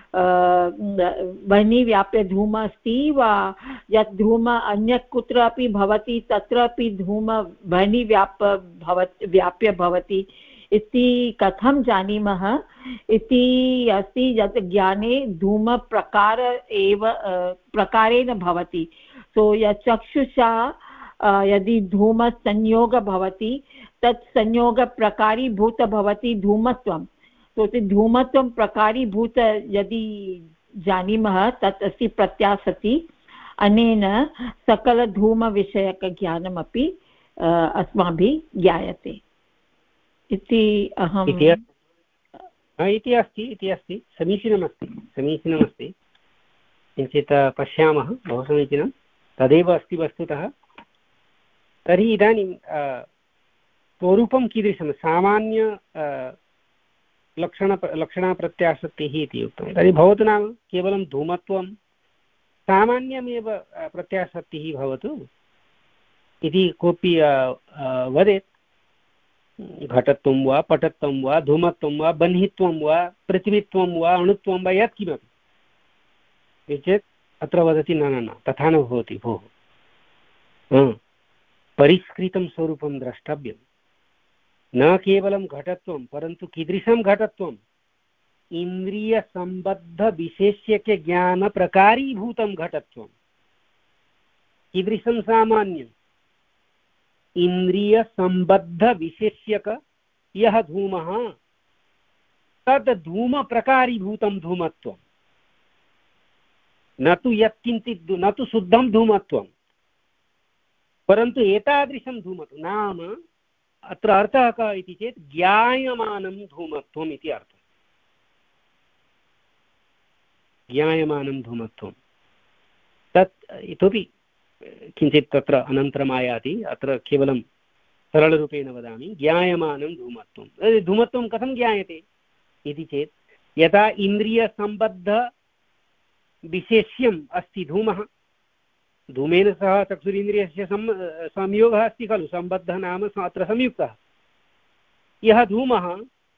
वह्नि व्याप्य धूम अस्ति वा यत् धूम अन्यत् कुत्रापि भवति तत्रापि धूम वह्नि व्याप्य भवति व्याप्य भवति इति कथं जानीमः इति अस्ति यत् ज्ञाने धूमप्रकार एव प्रकारेण भवति। सो यत् चक्षुषा यदि धूमसंयोग भवति तत् संयोगप्रकारीभूत भवति धूमत्वं। तो धूमत्वं प्रकारीभूत यदि जानीमः तत् अस्ति प्रत्यासति। अनेन सकलधूमविषयकज्ञानमपि अस्माभिः ज्ञायते इति अहम् इति अस्ति इति अस्ति समीचीनमस्ति समीचीनमस्ति किञ्चित् पश्यामः बहु समीचीनं तदेव अस्ति वस्तुतः। तर्हि इदानीं स्वरूपं कीदृशं सामान्य लक्षण लक्षणप्रत्यासक्तिः इति उक्तं। तर्हि भवतु नाम केवलं धूमत्वं सामान्यमेव प्रत्यासक्तिः भवतु इति कोऽपि वदेत्। घटत्वं वा पटत्वं वा धूमत्वं वा बह्नित्वं वा पृथिवीत्वं वा अणुत्वं वा यत्किमपि चेत् अत्र वदति न न न तथा न भवति भोः, परिष्कृतं स्वरूपं द्रष्टव्यं। न केवलं घटत्वं परन्तु कीदृशं घटत्वम् इन्द्रियसम्बद्धविशेष्यज्ञानप्रकारीभूतं घटत्वं। कीदृशं सामान्यम् इन्द्रियसम्बद्धविशेष्यक यः धूमः तद् धूमप्रकारीभूतं धूमत्वं, न तु यत्किञ्चित् न तु शुद्धं धूमत्वं परन्तु एतादृशं धूमत्वं नाम अत्र अर्थः कः इति चेत् ज्ञायमानं धूमत्वम् इति अर्थः। ज्ञायमानं धूमत्वं तत् इतोपि किञ्चित् तत्र अनन्तरम् आयाति। अत्र केवलं सरलरूपेण वदामि ज्ञायमानं धूमत्वं। धूमत्वं कथं ज्ञायते इति चेत् यथा इन्द्रियसम्बद्धविशेष्यम् अस्ति धूमः, धूमेन सह चक्षुरिन्द्रियस्य संयोगः अस्ति खलु, सम्बद्धः नाम अत्र संयुक्तः। यः धूमः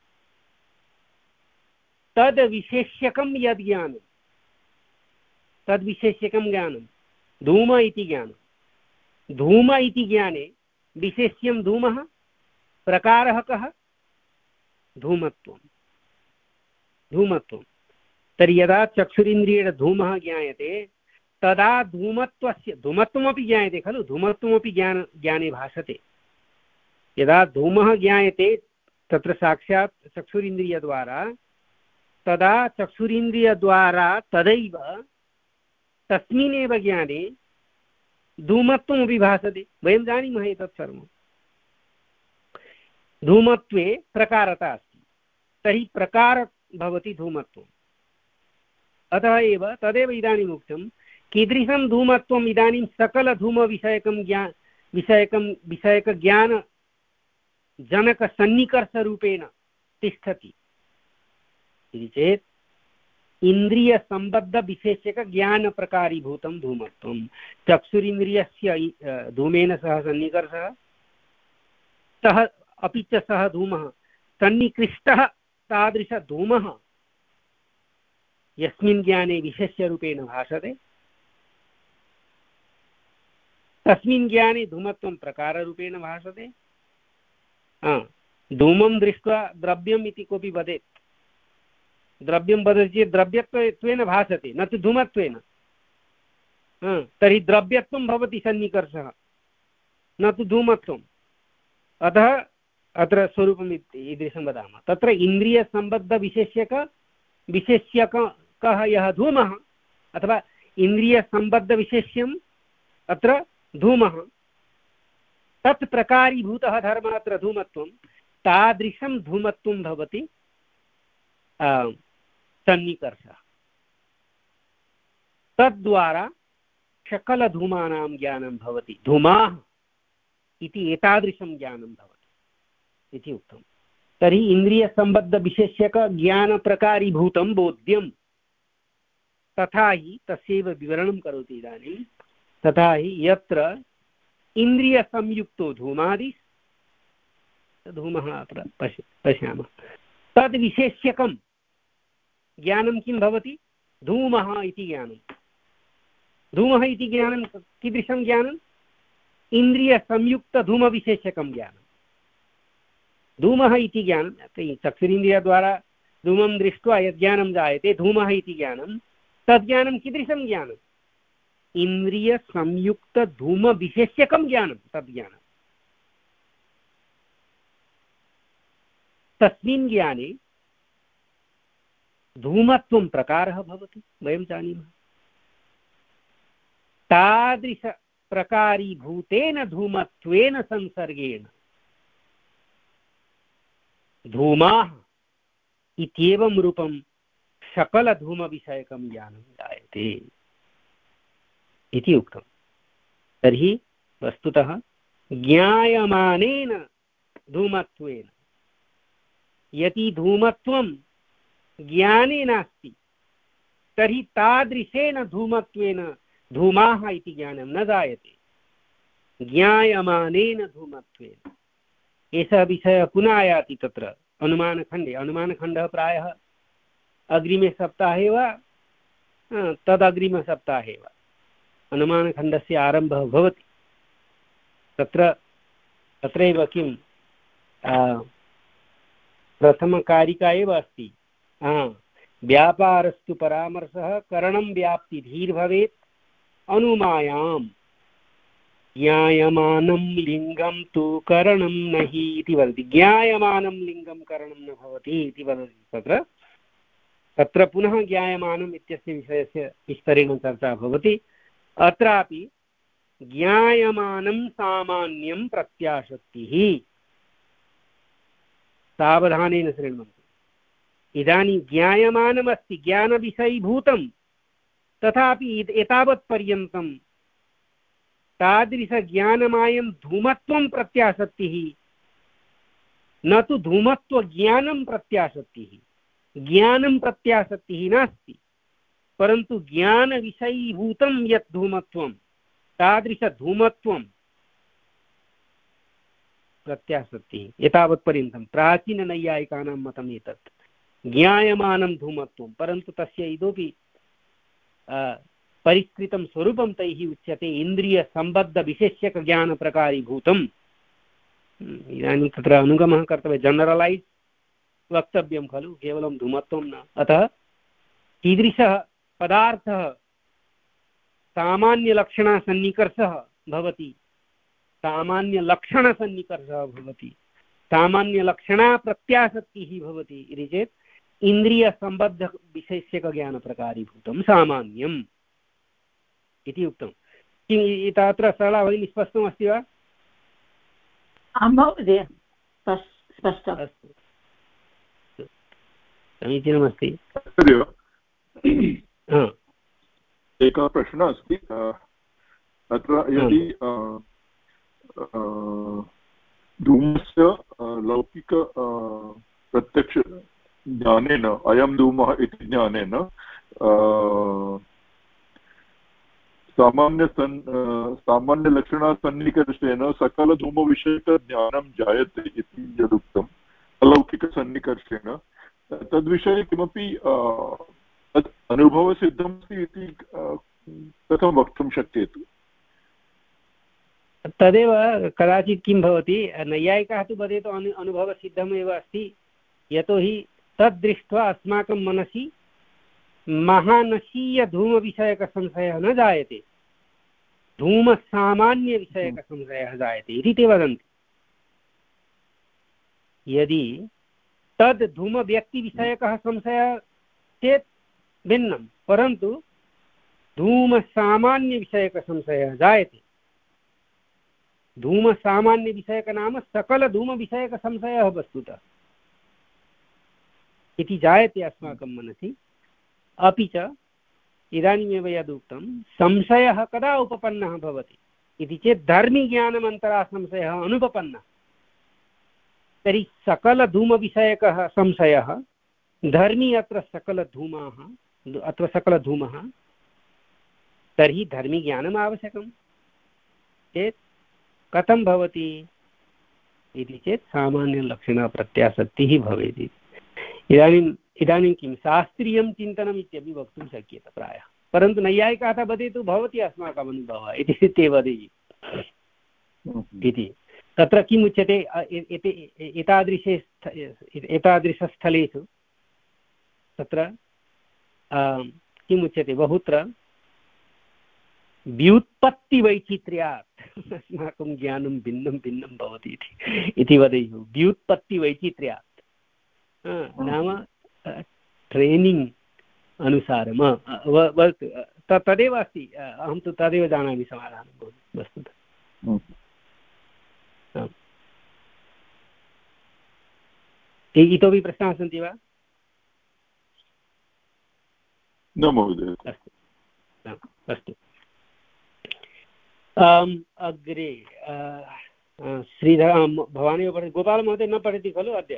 तद् विशेष्यकं यद् ज्ञानं तद्विशेष्यकं ज्ञानं धूम इति ज्ञानं। धूम इति ज्ञाने विशेष्यं धूमः, प्रकारः कः धूमत्वं धूमत्वं। तर्हि यदा चक्षुरिन्द्रियेण धूमः ज्ञायते तदा धूमत्वस्य धूमत्वमपि ज्ञायते खलु, धूमत्वमपि ज्ञान ज्ञाने भासते। यदा धूमः ज्ञायते तत्र साक्षात् चक्षुरिन्द्रियद्वारा तदा चक्षुरिन्द्रियद्वारा तदैव तस्मिन्नेव ज्ञाने धूमत्वमपि भासते। वयं जानीमः एतत् सर्वं। धूमत्वे प्रकारता अस्ति, तर्हि प्रकार भवति धूमत्वम्। अतः एव तदेव इदानीम् उक्तं कीदृशं धूमत्वम् इदानीं सकलधूमविषयकं ज्ञा विषयकं विषयकज्ञानजनकसन्निकर्षरूपेण तिष्ठति इति चेत् इन्द्रियसम्बद्धविशेष्यकज्ञानप्रकारीभूतं धूमत्वं। चक्षुरिन्द्रियस्य धूमेन सह सन्निकर्षः, सः अपि च सः धूमः सन्निकृष्टः तादृशधूमः यस्मिन् ज्ञाने विशेष्यरूपेण भासते तस्मिन् ज्ञाने धूमत्वं प्रकाररूपेण भासते। धूमं दृष्ट्वा द्रव्यम् इति कोऽपि वदेत्, द्रव्यं वदति चेत् द्रव्यत्वेन भासते न तु धूमत्वेन। तर्हि द्रव्यत्वं भवति सन्निकर्षः न तु धूमत्वम्। अतः अत्र स्वरूपम् ईदृशं वदामः। तत्र इन्द्रियसम्बद्धविशेष्यक विशेष्यकः यः धूमः अथवा इन्द्रियसम्बद्धविशेष्यम् अत्र धूमः तत् प्रकारीभूतः धर्मः अत्र धूमत्वं, तादृशं धूमत्वं भवति सन्निकर्षः। तद्वारा सकलधूमानां ज्ञानं भवति। धूमाः इति एतादृशं ज्ञानं भवति इति उक्तं। तर्हि इन्द्रियसम्बद्धविशेष्यकज्ञानप्रकारीभूतं बोध्यं तथा हि तस्यैव विवरणं करोति इदानीं। तथा हि यत्र इन्द्रियसंयुक्तो धूमादि, धूमः अत्र पश्य पश्यामः, तद्विशेष्यकं ज्ञानं किं भवति? धूमः इति ज्ञानं। धूमः इति ज्ञानं कीदृशं ज्ञानम्? इन्द्रियसंयुक्तधूमविशेष्यकं ज्ञानं। धूमः इति ज्ञानं चक्षुरिन्द्रियद्वारा धूमं दृष्ट्वा यज्ञानं जायते, धूमः इति ज्ञानं, तज्ज्ञानं कीदृशं ज्ञानम्? इन्द्रियसंयुक्तधूमविशेष्यकं ज्ञानं, तद्ज्ञानं। तस्मिन् ज्ञाने धूमत्वं प्रकारः भवति, वयं जानीमः। तादृशप्रकारीभूतेन धूमत्वेन संसर्गेण धूमाः इत्येवं रूपं सकलधूमविषयकं ज्ञानं जायते इति उक्तम्। तर्हि वस्तुतः ज्ञायमानेन धूमत्वेन, यदि धूमत्वं ज्ञाने नास्ति तर्हि तादृशेन धूमत्वेन धूमाः इति ज्ञानं न जायते। ज्ञायमानेन धूमत्वेन एषः विषयः पुनः आयाति तत्र अनुमानखण्डे। अनुमानखण्डः प्रायः अग्रिमे सप्ताहे वा तदग्रिमसप्ताहे वा अनुमानखण्डस्य आरम्भः भवति। तत्र तत्रैव किं प्रथमकारिका एव अस्ति। व्यापारस्तु परामर्शः करणं व्याप्ति धीर्भवेत् अनुमायां ज्ञायमानं लिङ्गं तु करणं नहि इति वदति। ज्ञायमानं लिङ्गं करणं न भवति इति वदति तत्र। तत्र पुनः ज्ञायमानम् इत्यस्य विषयस्य विस्तरेण चर्चा भवति। अत्रापि ज्ञायमानं सामान्यं प्रत्याशक्तिः। सावधानेन शृण्वन्तु। इदानीं ज्ञायमानमस्ति, ज्ञानविषयीभूतं, तथापि एतावत्पर्यन्तं तादृशज्ञानमायं धूमत्वं प्रत्याशक्तिः, न तु धूमत्वज्ञानं प्रत्याशक्तिः। ज्ञानं प्रत्याशक्तिः नास्ति, परन्तु ज्ञानविषयीभूतं यत् धूमत्वं तादृशधूमत्वं प्रत्याशक्तिः। एतावत्पर्यन्तं प्राचीननैयायिकानां मतम् एतत्। ज्ञायमानं धूमत्वं, परन्तु तस्य इतोपि परिष्कृतं स्वरूपं तैः उच्यते इन्द्रियसम्बद्धविशेष्यकज्ञानप्रकारीभूतम्। इदानीं तत्र अनुगमः कर्तव्यः, जनरलैस् वक्तव्यं खलु, केवलं धूमत्वं न। अतः कीदृशः पदार्थः सामान्यलक्षणसन्निकर्षः भवति, सामान्यलक्षणसन्निकर्षः भवति, सामान्यलक्षणा प्रत्याशक्तिः भवति इति चेत् इन्द्रियसम्बद्धविशेष्यकज्ञानप्रकारीभूतं सामान्यम् इति उक्तं। किम् तत्र सरला भगिनी स्पष्टमस्ति वा? आं महोदय, स्पष्टम्। अस्तु, समीचीनमस्ति। एकः प्रश्नः अस्ति अत्र। यदि धूमस्य लौकिक प्रत्यक्ष ज्ञानेन, अयं धूमः इति ज्ञानेन सामान्य सामान्यलक्षणसन्निकर्षेण सकलधूमविषयकज्ञानं जायते इति यदुक्तम् अलौकिकसन्निकर्षेण, तद्विषये किमपि तत् अनुभवसिद्धमस्ति इति कथं वक्तुं शक्यते? तदेव कदाचित् किं भवति, नैयायिकाः तु वदेतु अनु अनुभवसिद्धमेव अस्ति, यतोहि तद्दृष्ट्वा अस्माकं मनसि महानसीयधूमविषयकसंशयः न जायते, धूमसामान्यविषयकसंशयः जायते इति ते वदन्ति। यदि तद् धूमव्यक्तिविषयकः संशयः चेत् भिन्नं, परन्तु धूमसामान्यविषयकसंशयः जायते। धूमसामान्यविषयक नाम सकलधूमविषयकसंशयः वस्तुतः इति जायते अस्माकं मनसि। अपि च इदानीमेव यदुक्तं संशयः कदा उपपन्नः भवति इति चेत् धर्मिज्ञानमन्तरा संशयः अनुपपन्नः। तर्हि सकलधूमविषयकः संशयः, धर्मी अत्र सकलधूमाः अथवा सकलधूमः तर्हि धर्मीज्ञानम् आवश्यकं चेत् कथं भवति इति चेत् सामान्यलक्षणप्रत्यासक्तिः भवेत्। इदानीम् इदानीं किं शास्त्रीयं चिन्तनम् इत्यपि वक्तुं शक्यते प्रायः, परन्तु नैयायिकाः वदतु भवति अस्माकम् अनुभवः इति ते वदेयुः इति। तत्र किम् उच्यते, एतादृशे एतादृशस्थलेषु तत्र किम् उच्यते, बहुत्र व्युत्पत्तिवैचित्र्यात् अस्माकं ज्ञानं भिन्नं भिन्नं भवति इति वदेयुः। व्युत्पत्तिवैचित्र्यात् नाम ट्रेनिङ्ग् अनुसारं तदेव अस्ति। अहं तु तदेव जानामि समाधानं वस्तुतः। इतोपि प्रश्नाः सन्ति वा? न महोदय। अस्तु अस्तु। अग्रे श्रीधर भवानेव पठति, गोपालमहोदय न पठति खलु अद्य?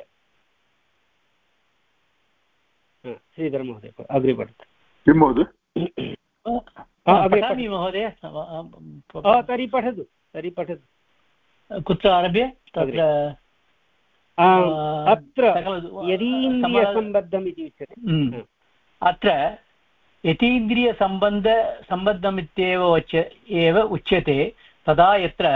श्रीधर महोदय अग्रे पठतु। किं महोदय? महोदय तर्हि पठतु तर्हि पठतु। कुत्र आरभ्य? तत्र अत्र यदीन्द्रियसम्बद्धम् इति उच्यते। अत्र यतीन्द्रियसम्बन्ध सम्बद्धमित्येव उच्य एव उच्यते तदा यत्र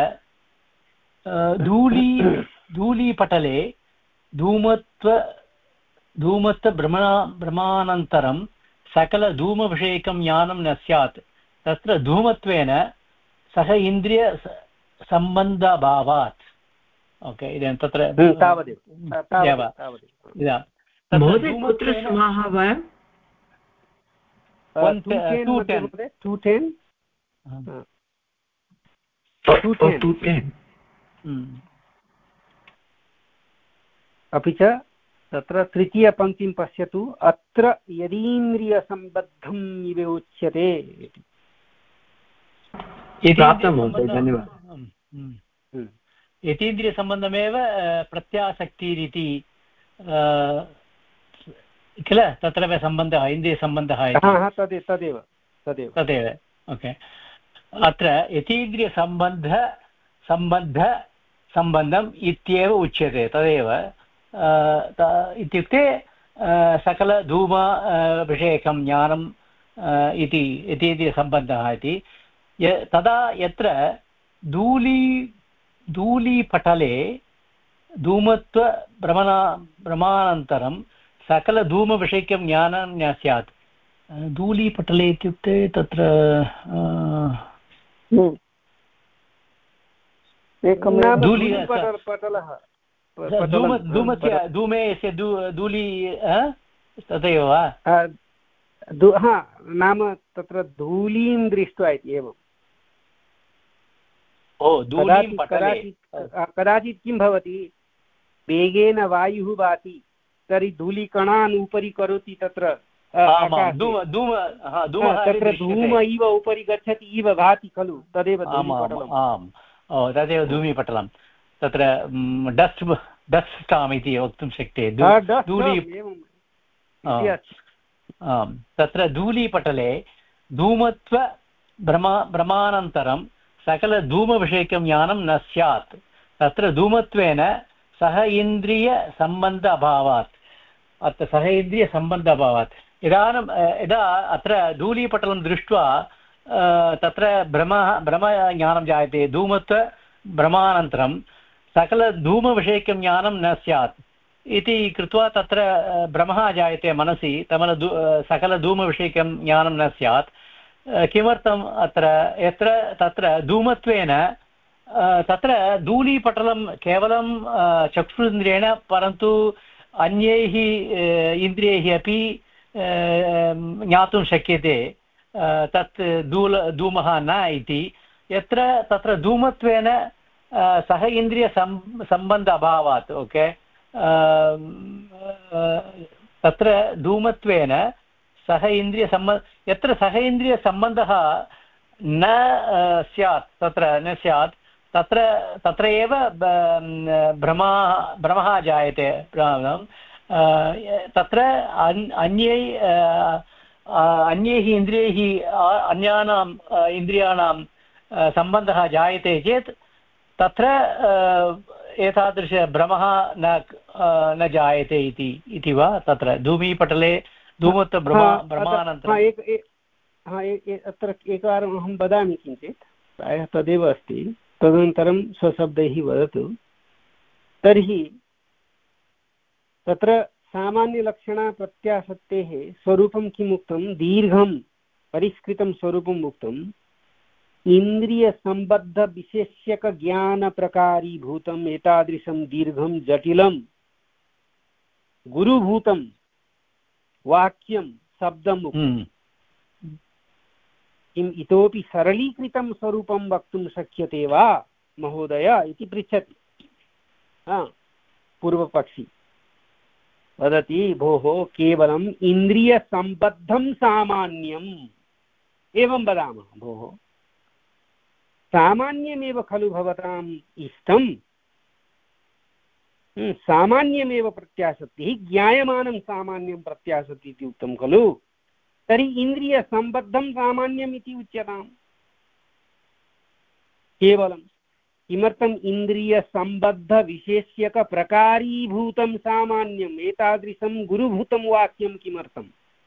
धूली धूलीपटले धूमत्व धूमत्वभ्रमणा भ्रमानन्तरं सकलधूमविषयकं ज्ञानं न स्यात्। तत्र धूमत्वेन सह इन्द्रियसम्बन्धाभावात्। ओके, इदानीं तत्र तावदेव। महोदय कुत्र स्मः वयं? अपि च तत्र तृतीयपङ्क्तिं पश्यतु। अत्र यदीन्द्रियसम्बद्धम् इव उच्यते। धन्यवादः। यतीन्द्रियसम्बन्धमेव प्रत्यासक्तिरिति किल, तत्र सम्बन्धः इन्द्रियसम्बन्धः तदेव तदेव तदेव। ओके, अत्र यतीन्द्रियसम्बन्ध सम्बन्ध सम्बन्धम् इत्येव उच्यते तदेव। इत्युक्ते सकलधूम विषयकं ज्ञानम् इति यतीन्द्रियसम्बन्धः इति। तदा यत्र धूली धूलीपटले धूमत्वभ्रमणा भ्रमानन्तरं सकलधूमविषयकं ज्ञानं न स्यात्। धूलीपटले इत्युक्ते तत्र धूमस्य धूमे यस्य धूली तथैव वा? नाम तत्र धूलीं दृष्ट्वा इति एवम्। कदाचित् किं भवति, वेगेन वायुः वाति तर्हि धूलिकणान् उपरि करोति, तत्र तत्र धूम इव उपरि गच्छति इव भाति खलु, तदेव तदेव धूमिपटलं। तत्र डस्ट् डस्ट् स्टाम् इति वक्तुं शक्यते। तत्र धूलीपटले धूमत्व भ्रमा भ्रमानन्तरं सकलधूमविषयकं ज्ञानं न स्यात्। तत्र धूमत्वेन सह इन्द्रियसम्बन्ध अभावात्। अत्र सह इन्द्रियसम्बन्ध अभावात् इदानीं यदा अत्र धूलीपटलं दृष्ट्वा तत्र भ्रमः भ्रमज्ञानं जायते। धूमत्व भ्रमानन्तरं सकलधूमविषयकं ज्ञानं न स्यात् इति कृत्वा तत्र भ्रमः जायते मनसि। तमल सकलधूमविषयकं ज्ञानं न स्यात्। किमर्थम् अत्र यत्र तत्र धूमत्वेन तत्र धूलीपटलं केवलं चक्षुरिन्द्रियेण, परन्तु अन्यैः इन्द्रियैः अपि ज्ञातुं शक्यते तत् धूल धूमः न इति। यत्र तत्र धूमत्वेन सह इन्द्रियसम्बन्ध अभावात्। ओके, तत्र धूमत्वेन सह इन्द्रियसम्बन्ध यत्र सह इन्द्रियसम्बन्धः न स्यात् तत्र न स्यात् तत्र तत्र एव भ्रमा भ्रमः जायते। तत्र अन्यै अन्यैः इन्द्रियैः अन्यानाम् इन्द्रियाणां सम्बन्धः जायते चेत् तत्र एतादृशभ्रमः न न जायते इति इति वा तत्र धूमीपटले धूमत्वभ्रम भ्रमानन्तरं अत्र एकवारम् अहं वदामि किञ्चित् प्रायः तदेव अस्ति तदनन्तरं स्वशब्दैः वदतु तर्हि तत्र सामान्यलक्षणप्रत्यासत्तेः स्वरूपं किम् उक्तं दीर्घं परिष्कृतं स्वरूपम् उक्तम् इन्द्रियसम्बद्धविशेष्यकज्ञानप्रकारीभूतम् एतादृशं दीर्घं जटिलं गुरुभूतं वाक्यं शब्दम् उक्तम् किम् इतोपि सरलीकृतं स्वरूपं वक्तुं शक्यते वा महोदय इति पृच्छति पूर्वपक्षी वदति भोः केवलम् इन्द्रियसम्बद्धं सामान्यम् एवं वदामः भोः सामान्यमेव खलु भवताम् इष्टं सामान्यमेव प्रत्याशक्तिः ज्ञायमानं सामान्यं प्रत्याशक्ति इति उक्तं खलु तर्हि इन्द्रियसम्बद्धं सामान्यम् इति उच्यताम् केवलं किमर्थम् इन्द्रियसम्बद्धविशेष्यकप्रकारीभूतं सामान्यम् एतादृशं गुरुभूतं वाक्यं किमर्थम्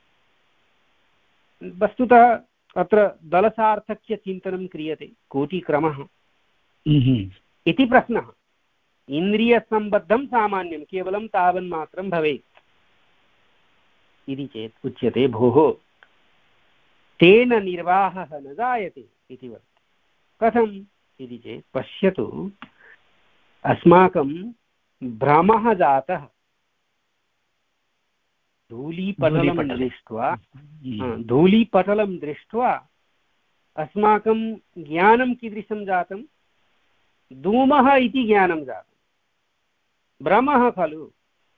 वस्तुतः अत्र दलसार्थक्यचिन्तनं क्रियते कोटिक्रमः इति प्रश्नः इन्द्रियसम्बद्धं सामान्यं केवलं तावन्मात्रं भवेत् इति चेत् उच्यते भोः तेन निर्वाहः न जायते इति वदति कथम् इति चेत् पश्यतु अस्माकं भ्रमः जातः धूलीपटलं दृष्ट्वा धूलीपटलं दृष्ट्वा अस्माकं ज्ञानं कीदृशं जातं धूमः इति ज्ञानं जातं भ्रमः खलु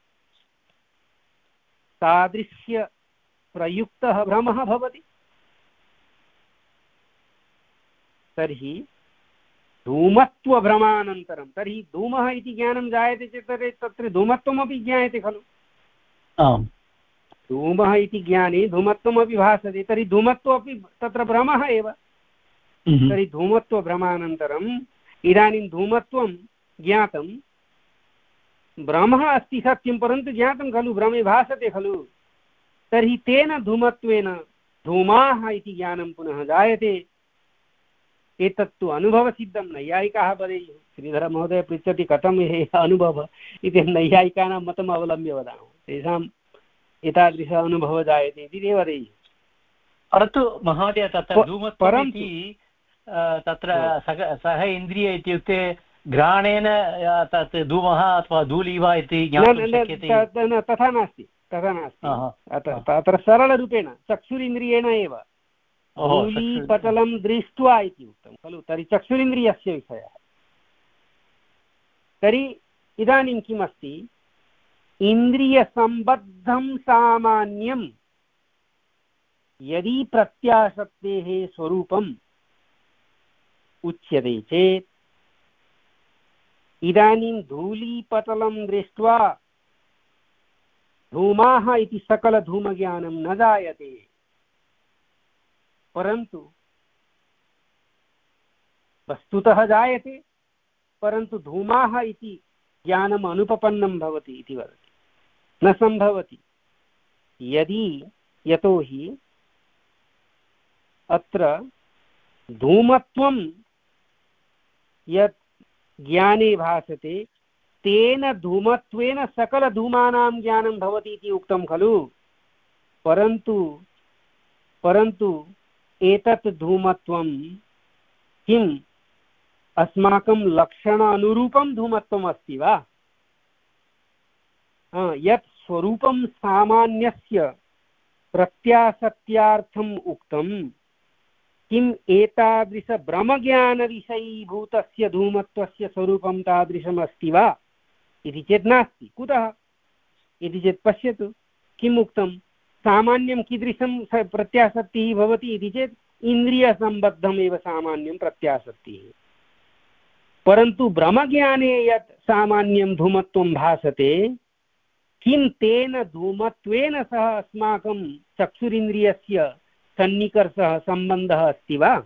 तादृश्यप्रयुक्तः भ्रमः भवति तर्हि धूमत्वभ्रमानन्तरं तर्हि धूमः इति ज्ञानं जायते चेत् तर्हि तत्र धूमत्वमपि ज्ञायते खलु आम् धूमः इति ज्ञाने धूमत्वमपि भासते तर्हि धूमत्वमपि तत्र भ्रमः एव तर्हि धूमत्वभ्रमानन्तरम् इदानीं धूमत्वं ज्ञातं भ्रमः अस्ति सत्यं परन्तु ज्ञातं खलु भ्रमे भासते खलु तर्हि तेन धूमत्वेन धूमाः इति ज्ञानं पुनः जायते एतत्तु अनुभवसिद्धं नैयायिकाः वदेयुः श्रीधरमहोदय पृच्छति कथम् एषः अनुभवः इति नैयायिकानां मतम् अवलम्ब्य वदामः तेषाम् एतादृशः अनुभवः जायते इति ते वदेयुः परन्तु महोदय तत्र धूमत्वम् इति तत्र सः इन्द्रिय इत्युक्ते घ्राणेन तत् धूमः अथवा धूली वा इति ज्ञातुं शक्यते तथा नास्ति तथा नास्ति अत्र सरलरूपेण चक्षुरिन्द्रियेण एव धूलीपटलं दृष्ट्वा इति उक्तं खलु तर्हि चक्षुरिन्द्रियस्य विषयः तर्हि इदानीं किमस्ति इन्द्रियसम्बद्धं सामान्यं यदि प्रत्याशक्तेः स्वरूपम् उच्यते चेत् इदानीं धूलीपटलं दृष्ट्वा धूमाः इति सकलधूमज्ञानं न जायते परन्तु वस्तुतः जायते परन्तु धूमाः इति ज्ञानम् अनुपपन्नं भवति इति वदति न सम्भवति यदि यतोहि अत्र धूमत्वं यत् ज्ञाने भासते तेन धूमत्वेन सकलधूमानां ज्ञानं भवति इति उक्तं खलु परन्तु परन्तु एतत् धूमत्वं किम् अस्माकं लक्षण अनुरूपं धूमत्वम् अस्ति वा यत् स्वरूपं सामान्यस्य प्रत्यासत्यार्थम् उक्तं किम् एतादृशभ्रमज्ञानविषयीभूतस्य धूमत्वस्य स्वरूपं तादृशम् अस्ति वा इति चेत् नास्ति कुतः इति चेत् पश्यतु किम् उक्तं सामान्यं कीदृशं प्रत्यासक्तिः भवति इति चेत् इन्द्रियसम्बद्धमेव सामान्यं प्रत्यासक्तिः परन्तु भ्रमज्ञाने यत् सामान्यं धूमत्वं भासते किं तेन धूमत्वेन सह अस्माकं चक्षुरिन्द्रियस्य सन्निकर्षः सम्बन्धः अस्ति वा?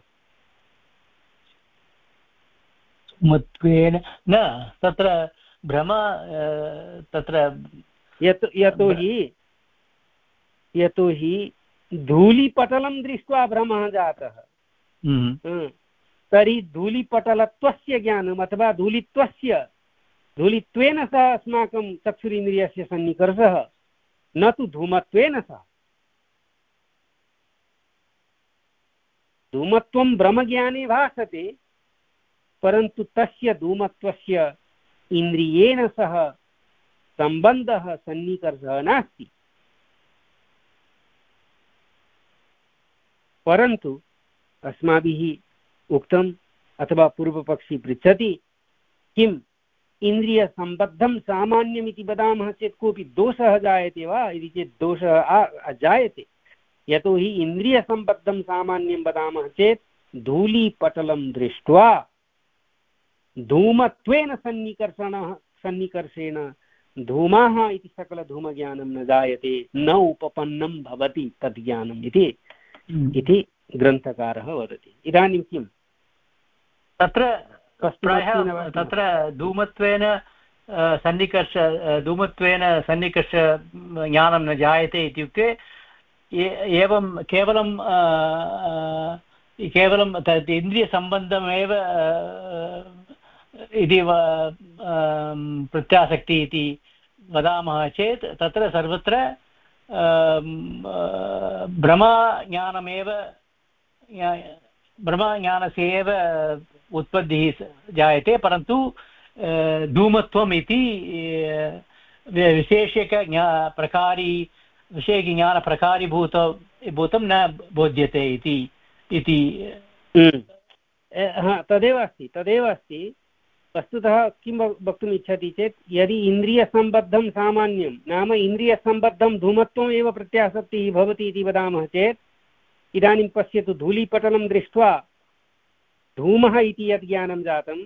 धूमत्वेन न, तत्र भ्रम तत्र यतो यतोहि यतोहि धूलिपटलं दृष्ट्वा भ्रमः जातः। तर्हि धूलिपटलत्वस्य ज्ञानम् अथवा धूलित्वस्य धूलित्वेन सह अस्माकं चक्षुरिन्द्रियस्य सन्निकर्षः, न तु धूमत्वेन सह। धूमत्वं ब्रह्मज्ञाने भासते, परन्तु तस्य धूमत्वस्य इन्द्रियेण सह सम्बन्धः सन्निकर्षः नास्ति। परन्तु अस्माभिः उक्तम् अथवा पूर्वपक्षी पृच्छति, किम् इन्द्रियसम्बद्धं सामान्यमिति वदामः चेत् कोऽपि दोषः जायते वा इति चेत् दोषः जायते। यतोहि इन्द्रियसम्बद्धं सामान्यं वदामः चेत् धूलीपटलं दृष्ट्वा धूमत्वेन सन्निकर्षणः सन्निकर्षेण धूमः इति सकलधूमज्ञानं न जायते, न उपपन्नं भवति तद्ज्ञानम् इति इति ग्रन्थकारः वदति। इदानीं किम् तत्र प्रायः तत्र धूमत्वेन सन्निकर्ष धूमत्वेन सन्निकर्ष ज्ञानं न जायते इत्युक्ते एवं केवलं केवलं तद् इन्द्रियसम्बन्धमेव इति प्रत्यासक्ति इति वदामः चेत् तत्र सर्वत्र ब्रह्मज्ञानमेव ब्रह्मज्ञानस्य एव उत्पत्तिः जायते, परन्तु धूमत्वम् इति विशेषक प्रकारी विषयज्ञानप्रकारीभूत भूतं न बोध्यते इति इति तदेव अस्ति तदेव अस्ति वस्तुतः किं वक्तुम् इच्छति चेत् यदि इन्द्रियसम्बद्धं सामान्यं नाम इन्द्रियसम्बद्धं धूमत्वम् एव प्रत्यासक्तिः भवति इति वदामः चेत् इदानीं पश्यतु, धूलीपटलं दृष्ट्वा धूमः इति यद् ज्ञानं जातं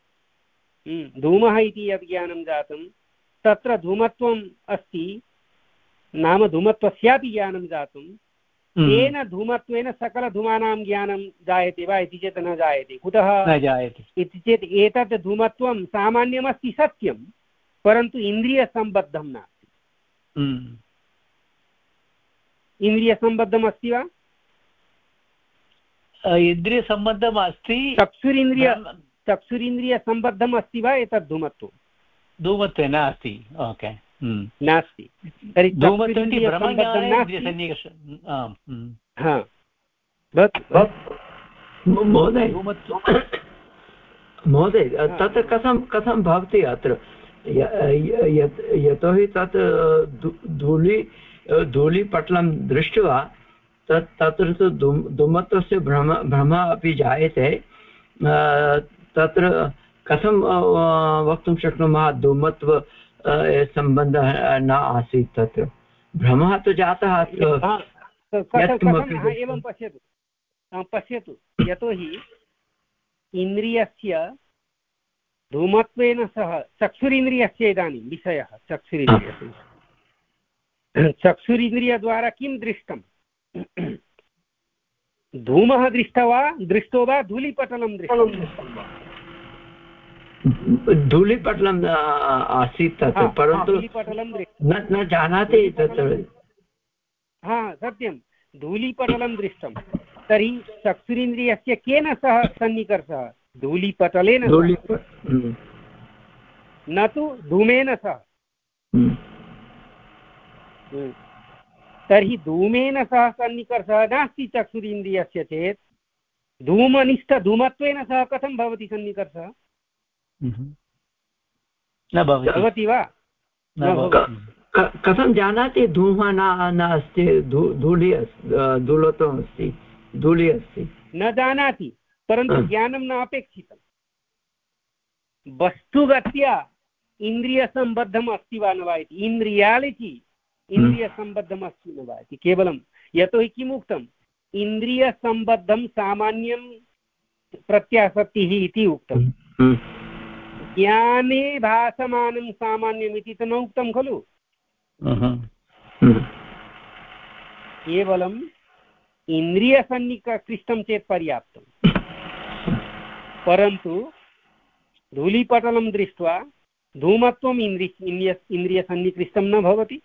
धूमः इति यद् ज्ञानं जातं तत्र धूमत्वम् अस्ति नाम धूमत्वस्यापि ज्ञानं जातं, तेन धूमत्वेन सकलधूमानां ज्ञानं जायते वा इति चेत् न जायते। कुतः न जायते इति चेत् एतत् धूमत्वं सामान्यमस्ति सत्यं, परन्तु इन्द्रियसम्बद्धं नास्ति। इन्द्रियसम्बद्धम् अस्ति वा? इन्द्रियसम्बद्धम् अस्ति। चक्षुरिन्द्रिय चक्षुरिन्द्रियसम्बद्धम् अस्ति वा एतत् धूमत्वं? धूमत्वे नास्ति। ओके, नास्ति। तर्हि महोदय तत् कथं कथं भवति अत्र? यतोहि तत् धूलि धूलिपटलं दृष्ट्वा तत् तत्र तु धूमत्वस्य भ्रम भ्रमः अपि जायते। तत्र कथं वक्तुं शक्नुमः धूमत्व सम्बन्धः न आसीत्? तत्र भ्रमः तु जातः। एवं पश्यतु पश्यतु यतोहि इन्द्रियस्य धूमत्वेन सह चक्षुरिन्द्रियस्य इदानीं विषयः चक्षुरिन्द्रियस्य चक्षुरिन्द्रियद्वारा किं दृष्टं? धूमः दृष्टवा दृष्टो वा धूलिपटलं दृष्टं? धूलिपटलम् आसीत् तत्, परन्तु न जानाति तत्। हा सत्यं, धूलिपटलं दृष्टं। तर्हि चक्षुरिन्द्रियस्य केन सह सन्निकर्षः? धूलिपटलेन, न तु धूमेन सह। तर्हि धूमेन सह सन्निकर्षः नास्ति चक्षुरिन्द्रियस्य चेत् धूमनिष्ठधूमत्वेन सह कथं भवति सन्निकर्षः? न भवति वा? कथं जानाति धूमः न अस्ति, धूलि धूलत्वम् अस्ति, धूलि अस्ति? न जानाति, परन्तु ज्ञानं न अपेक्षितं। वस्तुगत्या इन्द्रियसम्बद्धम् अस्ति वा न वा इति, इन् रियालिटि इन्द्रियसम्बद्धम् अस्ति न वा इति केवलं। यतोहि किम् उक्तम्? इन्द्रियसम्बद्धं सामान्यं प्रत्यासक्तिः इति उक्तम्। ज्ञाने भासमानं सामान्यम् इति न उक्तं खलु? केवलम् इन्द्रियसन्निकृष्टं चेत् पर्याप्तं, परन्तु धूलीपटलं दृष्ट्वा धूमत्वम् इन्द्रि इन्द्रियसन्निकृष्टं न भवति।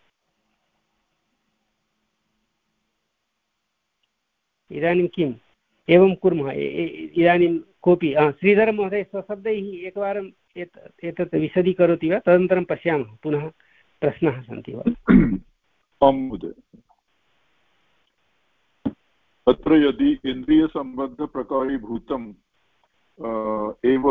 इदानीं किम् एवं कुर्मः, इदानीं कोऽपि श्रीधरमहोदय स्वशब्दैः एकवारम् एतत् एतत् विशदीकरोति वा, तदनन्तरं पश्यामः पुनः प्रश्नाः सन्ति वा। आं महोदय, अत्र यदि इन्द्रियसम्बद्धप्रकारीभूतम् एव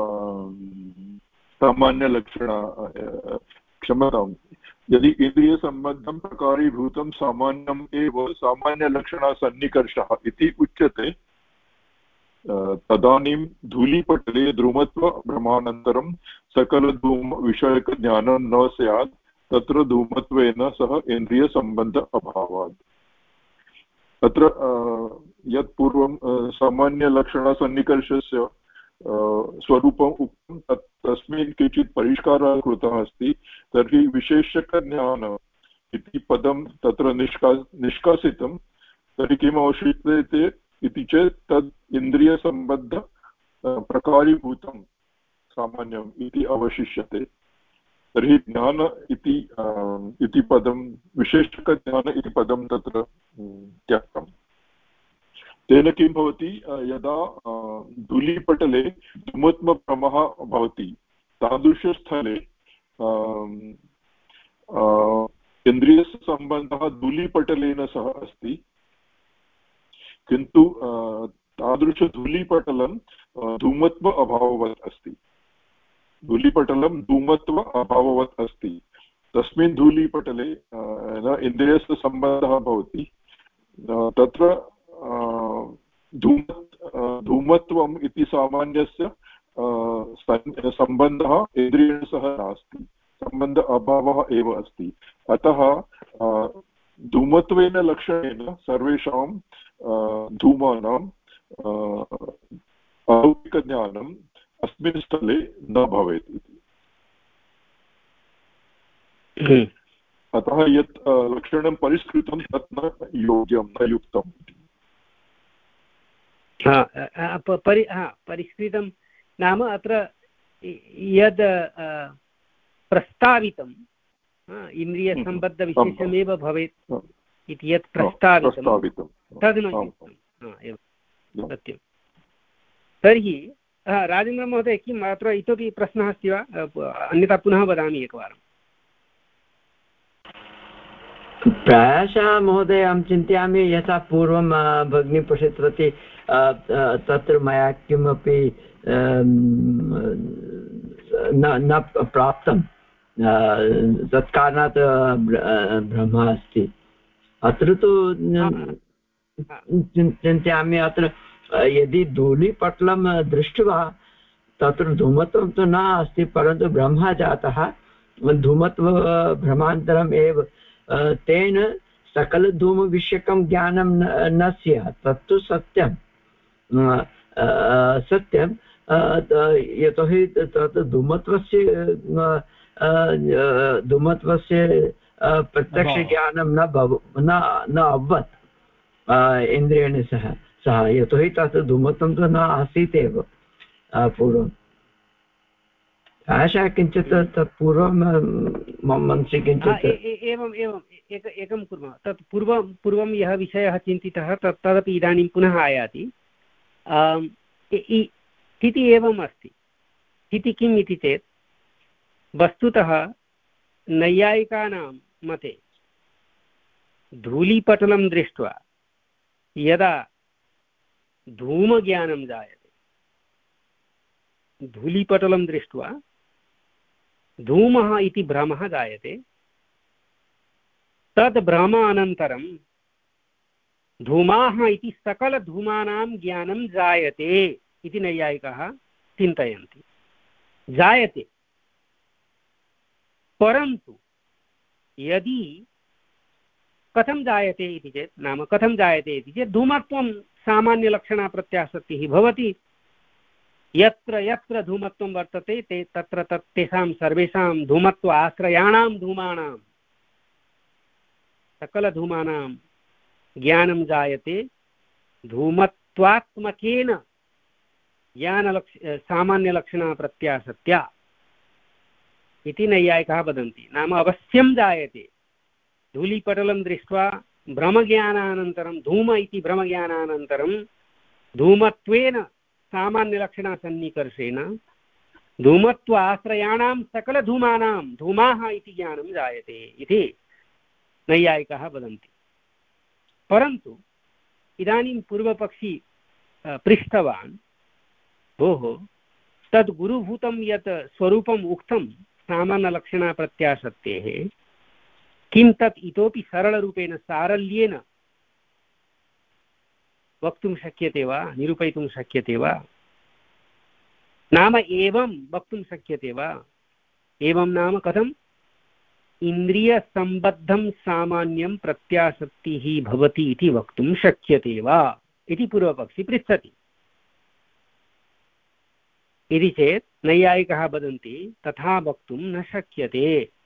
सामान्यलक्षण क्षम्यतां यदि इन्द्रियसम्बद्धं प्रकारीभूतं सामान्यम् एव सामान्यलक्षणसन्निकर्षः इति उच्यते, तदानीं धूलीपटले द्रुमत्वभ्रमानन्तरं सकलधूमविषयकज्ञानं न स्यात्, तत्र धूमत्वेन सह इन्द्रियसम्बन्ध अभावात्। अत्र यत् पूर्वं सामान्यलक्षणसन्निकर्षस्य स्वरूपम् उक्तं तत् तस्मिन् किञ्चित् परिष्कारः कृतः अस्ति। तर्हि विशेषज्ञान इति पदं तत्र निष्का निष्कासितं। तर्हि किम् अवशिष्यते इति चेत् तद् इन्द्रियसम्बद्ध प्रकारीभूतं सामान्यम् इति अवशिष्यते। तर्हि ज्ञान इति इति पदं विशेषज्ञान इति पदं तत्र त्यक्तं। तेन किं भवति, यदा धूलीपटले धूमत्वभ्रमः भवति तादृशस्थले इन्द्रियसम्बन्धः धूलीपटलेन सह अस्ति, किन्तु तादृशधूलीपटलं धूमत्व अभाववत् अस्ति। धूलीपटलं धूमत्व अभाववत् अस्ति। तस्मिन् धूलीपटले न इन्द्रियस्य सम्बन्धः भवति, तत्र धूम धूमत्वम् इति सामान्यस्य सम्बन्धः इन्द्रियेण सह नास्ति, सम्बन्ध अभावः एव अस्ति। अतः धूमत्वेन लक्षणेन सर्वेषां धूमानां अलौकिकज्ञानम् अस्मिन् स्थले न भवेत् इति। अतः यत् लक्षणं परिष्कृतं तत् न योग्यं, न युक्तम् इति। परि परिष्कृतं नाम अत्र यद् प्रस्तावितं इन्द्रियसम्बद्धविशेषमेव भवेत् इति यत् प्रस्तावितं तद् न युक्तम्। एवं सत्यं। तर्हि राजेन्द्रमहोदय, किम् अत्र इतोपि प्रश्नः अस्ति वा? अन्यथा पुनः वदामि एकवारं। प्रायशः महोदय अहं चिन्तयामि यथा पूर्वं भगिनी पठितवती तत्र मया किमपि न न प्राप्तं, तत्कारणात् भ्रमः अस्ति। अत्र तु चिन्तयामि अत्र यदि धूलीपटलं दृष्ट्वा तत्र धूमत्वं तु न अस्ति, परन्तु भ्रमः जातः, धूमत्व भ्रमान्तरम् एव, तेन सकलधूमविषयकं ज्ञानं न स्यात्। तत्तु सत्यं सत्यं यतोहि तत् धूमत्वस्य धूमत्वस्य प्रत्यक्षज्ञानं न भव न न अभवत् इन्द्रियेण सह सः, यतोहि तत् धूमत्वं तु न आसीत् एव पूर्वं। आशा किञ्चित् तत् पूर्वं मम मनसि किञ्चित् एवम् एवम् एक एकं कुर्मः। तत् पूर्वं पूर्वं यः विषयः चिन्तितः तत् तदपि इदानीं पुनः आयाति। स्थितिः एवम् अस्ति। स्थितिः किम् इति चेत् वस्तुतः नैयायिकानां मते धूलीपटलं दृष्ट्वा यदा धूमज्ञानं जायते, धूलीपटलं दृष्ट्वा धूमः इति भ्रमः जायते, तद् भ्रमानन्तरं धूमाः इति सकलधूमानां ज्ञानं जायते इति नैयायिकाः चिन्तयन्ति। जायते, परन्तु यदि कथं जायते इति चेत् नाम कथं जायते इति चेत् धूमत्वं सामान्यलक्षणा प्रत्यासक्तिः भवति। यत्र यत्र धूमत्वं वर्तते ते तत्र तत् तेषां सर्वेषां धूमत्व आश्रयाणां धूमानां सकलधूमानां ज्ञानं जायते धूमत्वात्मकेन ज्ञानलक्ष सामान्यलक्षणा प्रत्यासत्या इति नैयायिकाः वदन्ति। नाम अवश्यं जायते धूलिपटलं दृष्ट्वा भ्रमज्ञानानन्तरं धूम इति भ्रमज्ञानानन्तरं धूमत्वेन सामान्यलक्षणसन्निकर्षेण धूमत्व आश्रयाणां सकलधूमानां धूमाः इति ज्ञानं जायते इति नैयायिकाः वदन्ति। परन्तु इदानीं पूर्वपक्षी पृष्टवान्, भोः तद् गुरुभूतं यत् स्वरूपम् उक्तं सामान्यलक्षणा प्रत्यासत्तेः, किं तत् इतोपि सरलरूपेण सारल्येन वक्तुं शक्यते वा, निरूपयितुं शक्यते वा? नाम एवं वक्तुं शक्यते वा? एवं नाम कथम्? इन्द्रियसम्बद्धं सामान्यं प्रत्यासक्तिः भवति इति वक्तुं शक्यते वा इति पूर्वपक्षी पृच्छति। इति चेत् नैयायिकाः वदन्ति तथा वक्तुं न शक्यते।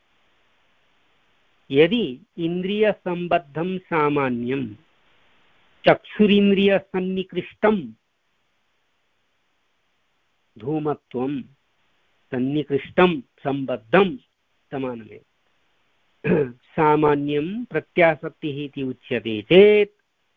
यदि इन्द्रियसम्बद्धं सामान्यं चक्षुरिन्द्रियसन्निकृष्टं धूमत्वं सन्निकृष्टं सम्बद्धं समानमेव सामान्यं प्रत्यासक्तिः इति उच्यते चेत्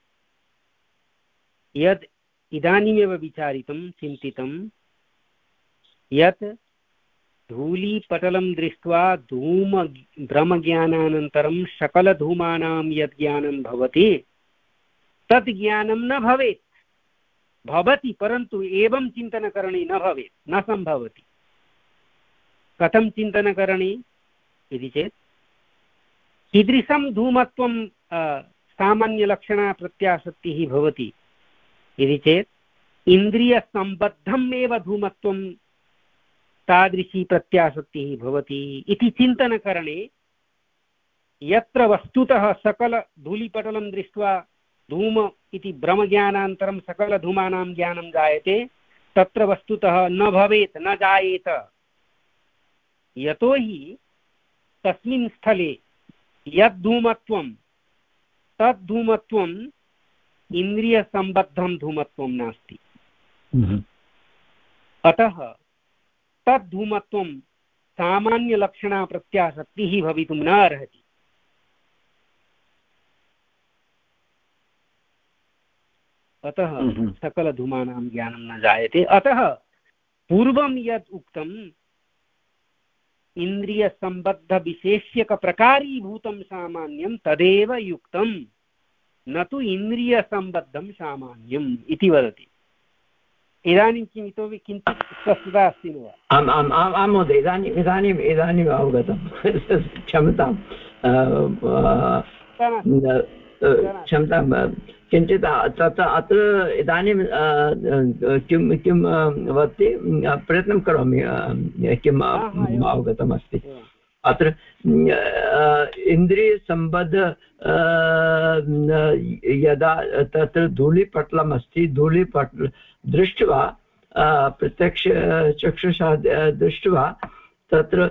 यद् इदानीमेव विचारितं चिन्तितं यत् धूलीपटलं दृष्ट्वा धूम भ्रमज्ञानानन्तरं सकलधूमानां यद् ज्ञानं भवति तद् ज्ञानं न भवेत्, भवति परन्तु एवं चिन्तनकरणे न भवेत्, न सम्भवति। कथं चिन्तनकरणे इति चेत् कीदृशं धूमत्वं सामान्यलक्षणा प्रत्यासक्तिः भवति इति चेत् इन्द्रियसम्बद्धम् एव धूमत्वं तादृशी प्रत्यासक्तिः भवति इति चिन्तनकरणे यत्र वस्तुतः सकलधूलिपटलं दृष्ट्वा धूम इति भ्रमज्ञानान्तरं सकलधूमानां ज्ञानं जायते तत्र वस्तुतः न भवेत्, न जायेत। यतोहि तस्मिन् स्थले यद्धूमत्वं तद्धूमत्वम् इन्द्रियसम्बद्धं धूमत्वं नास्ति। अतः तद्धूमत्वं सामान्यलक्षणा प्रत्यासक्तिः भवितुं न अर्हति। अतः सकलधूमानां ज्ञानं न जायते। अतः पूर्वं यत् उक्तम् इन्द्रियसम्बद्धविशेष्यकप्रकारीभूतं सामान्यं तदेव युक्तं, न तु इन्द्रियसम्बद्धं सामान्यम् इति वदति। इदानीं किम् इतोपि किञ्चित् स्पष्टता अस्ति वा? आम् आम् आम् आं महोदय, इदानीम् इदानीम् इदानीम् अवगतं। क्षम्यतां क्षम्यतां किञ्चित् तत्र अत्र इदानीं किं किं वदति प्रयत्नं करोमि किम् अवगतमस्ति। अत्र इन्द्रियसम्बद्ध यदा तत्र धूलिपटलम् अस्ति, धूलिपटल दृष्ट्वा प्रत्यक्ष चक्षुषा दृष्ट्वा तत्र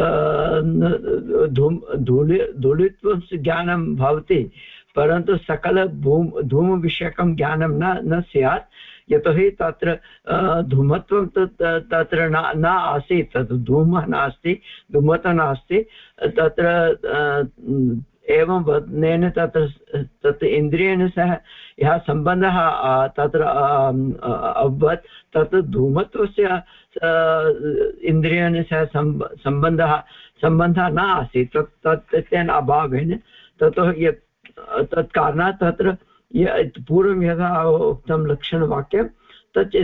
धूम धूलि धूलित्वस्य ज्ञानं भवति, परन्तु सकल भूम धूमविषयकं ज्ञानं न न स्यात्, यतोहि तत्र धूमत्वं तत्र न न आसीत्, तत् धूमः नास्ति, धूमता नास्ति। तत्र एवं वदनेन तत्र तत् इन्द्रियेण सह यः सम्बन्धः तत्र अभवत्, तत् धूमत्वस्य इन्द्रियेण सह सम्बन्धः सम्बन्धः न आसीत्। तत् तेन अभावेन ततः यत् तत्कारणात् तत्र पूर्वं यथा उक्तं लक्षणवाक्यं तत्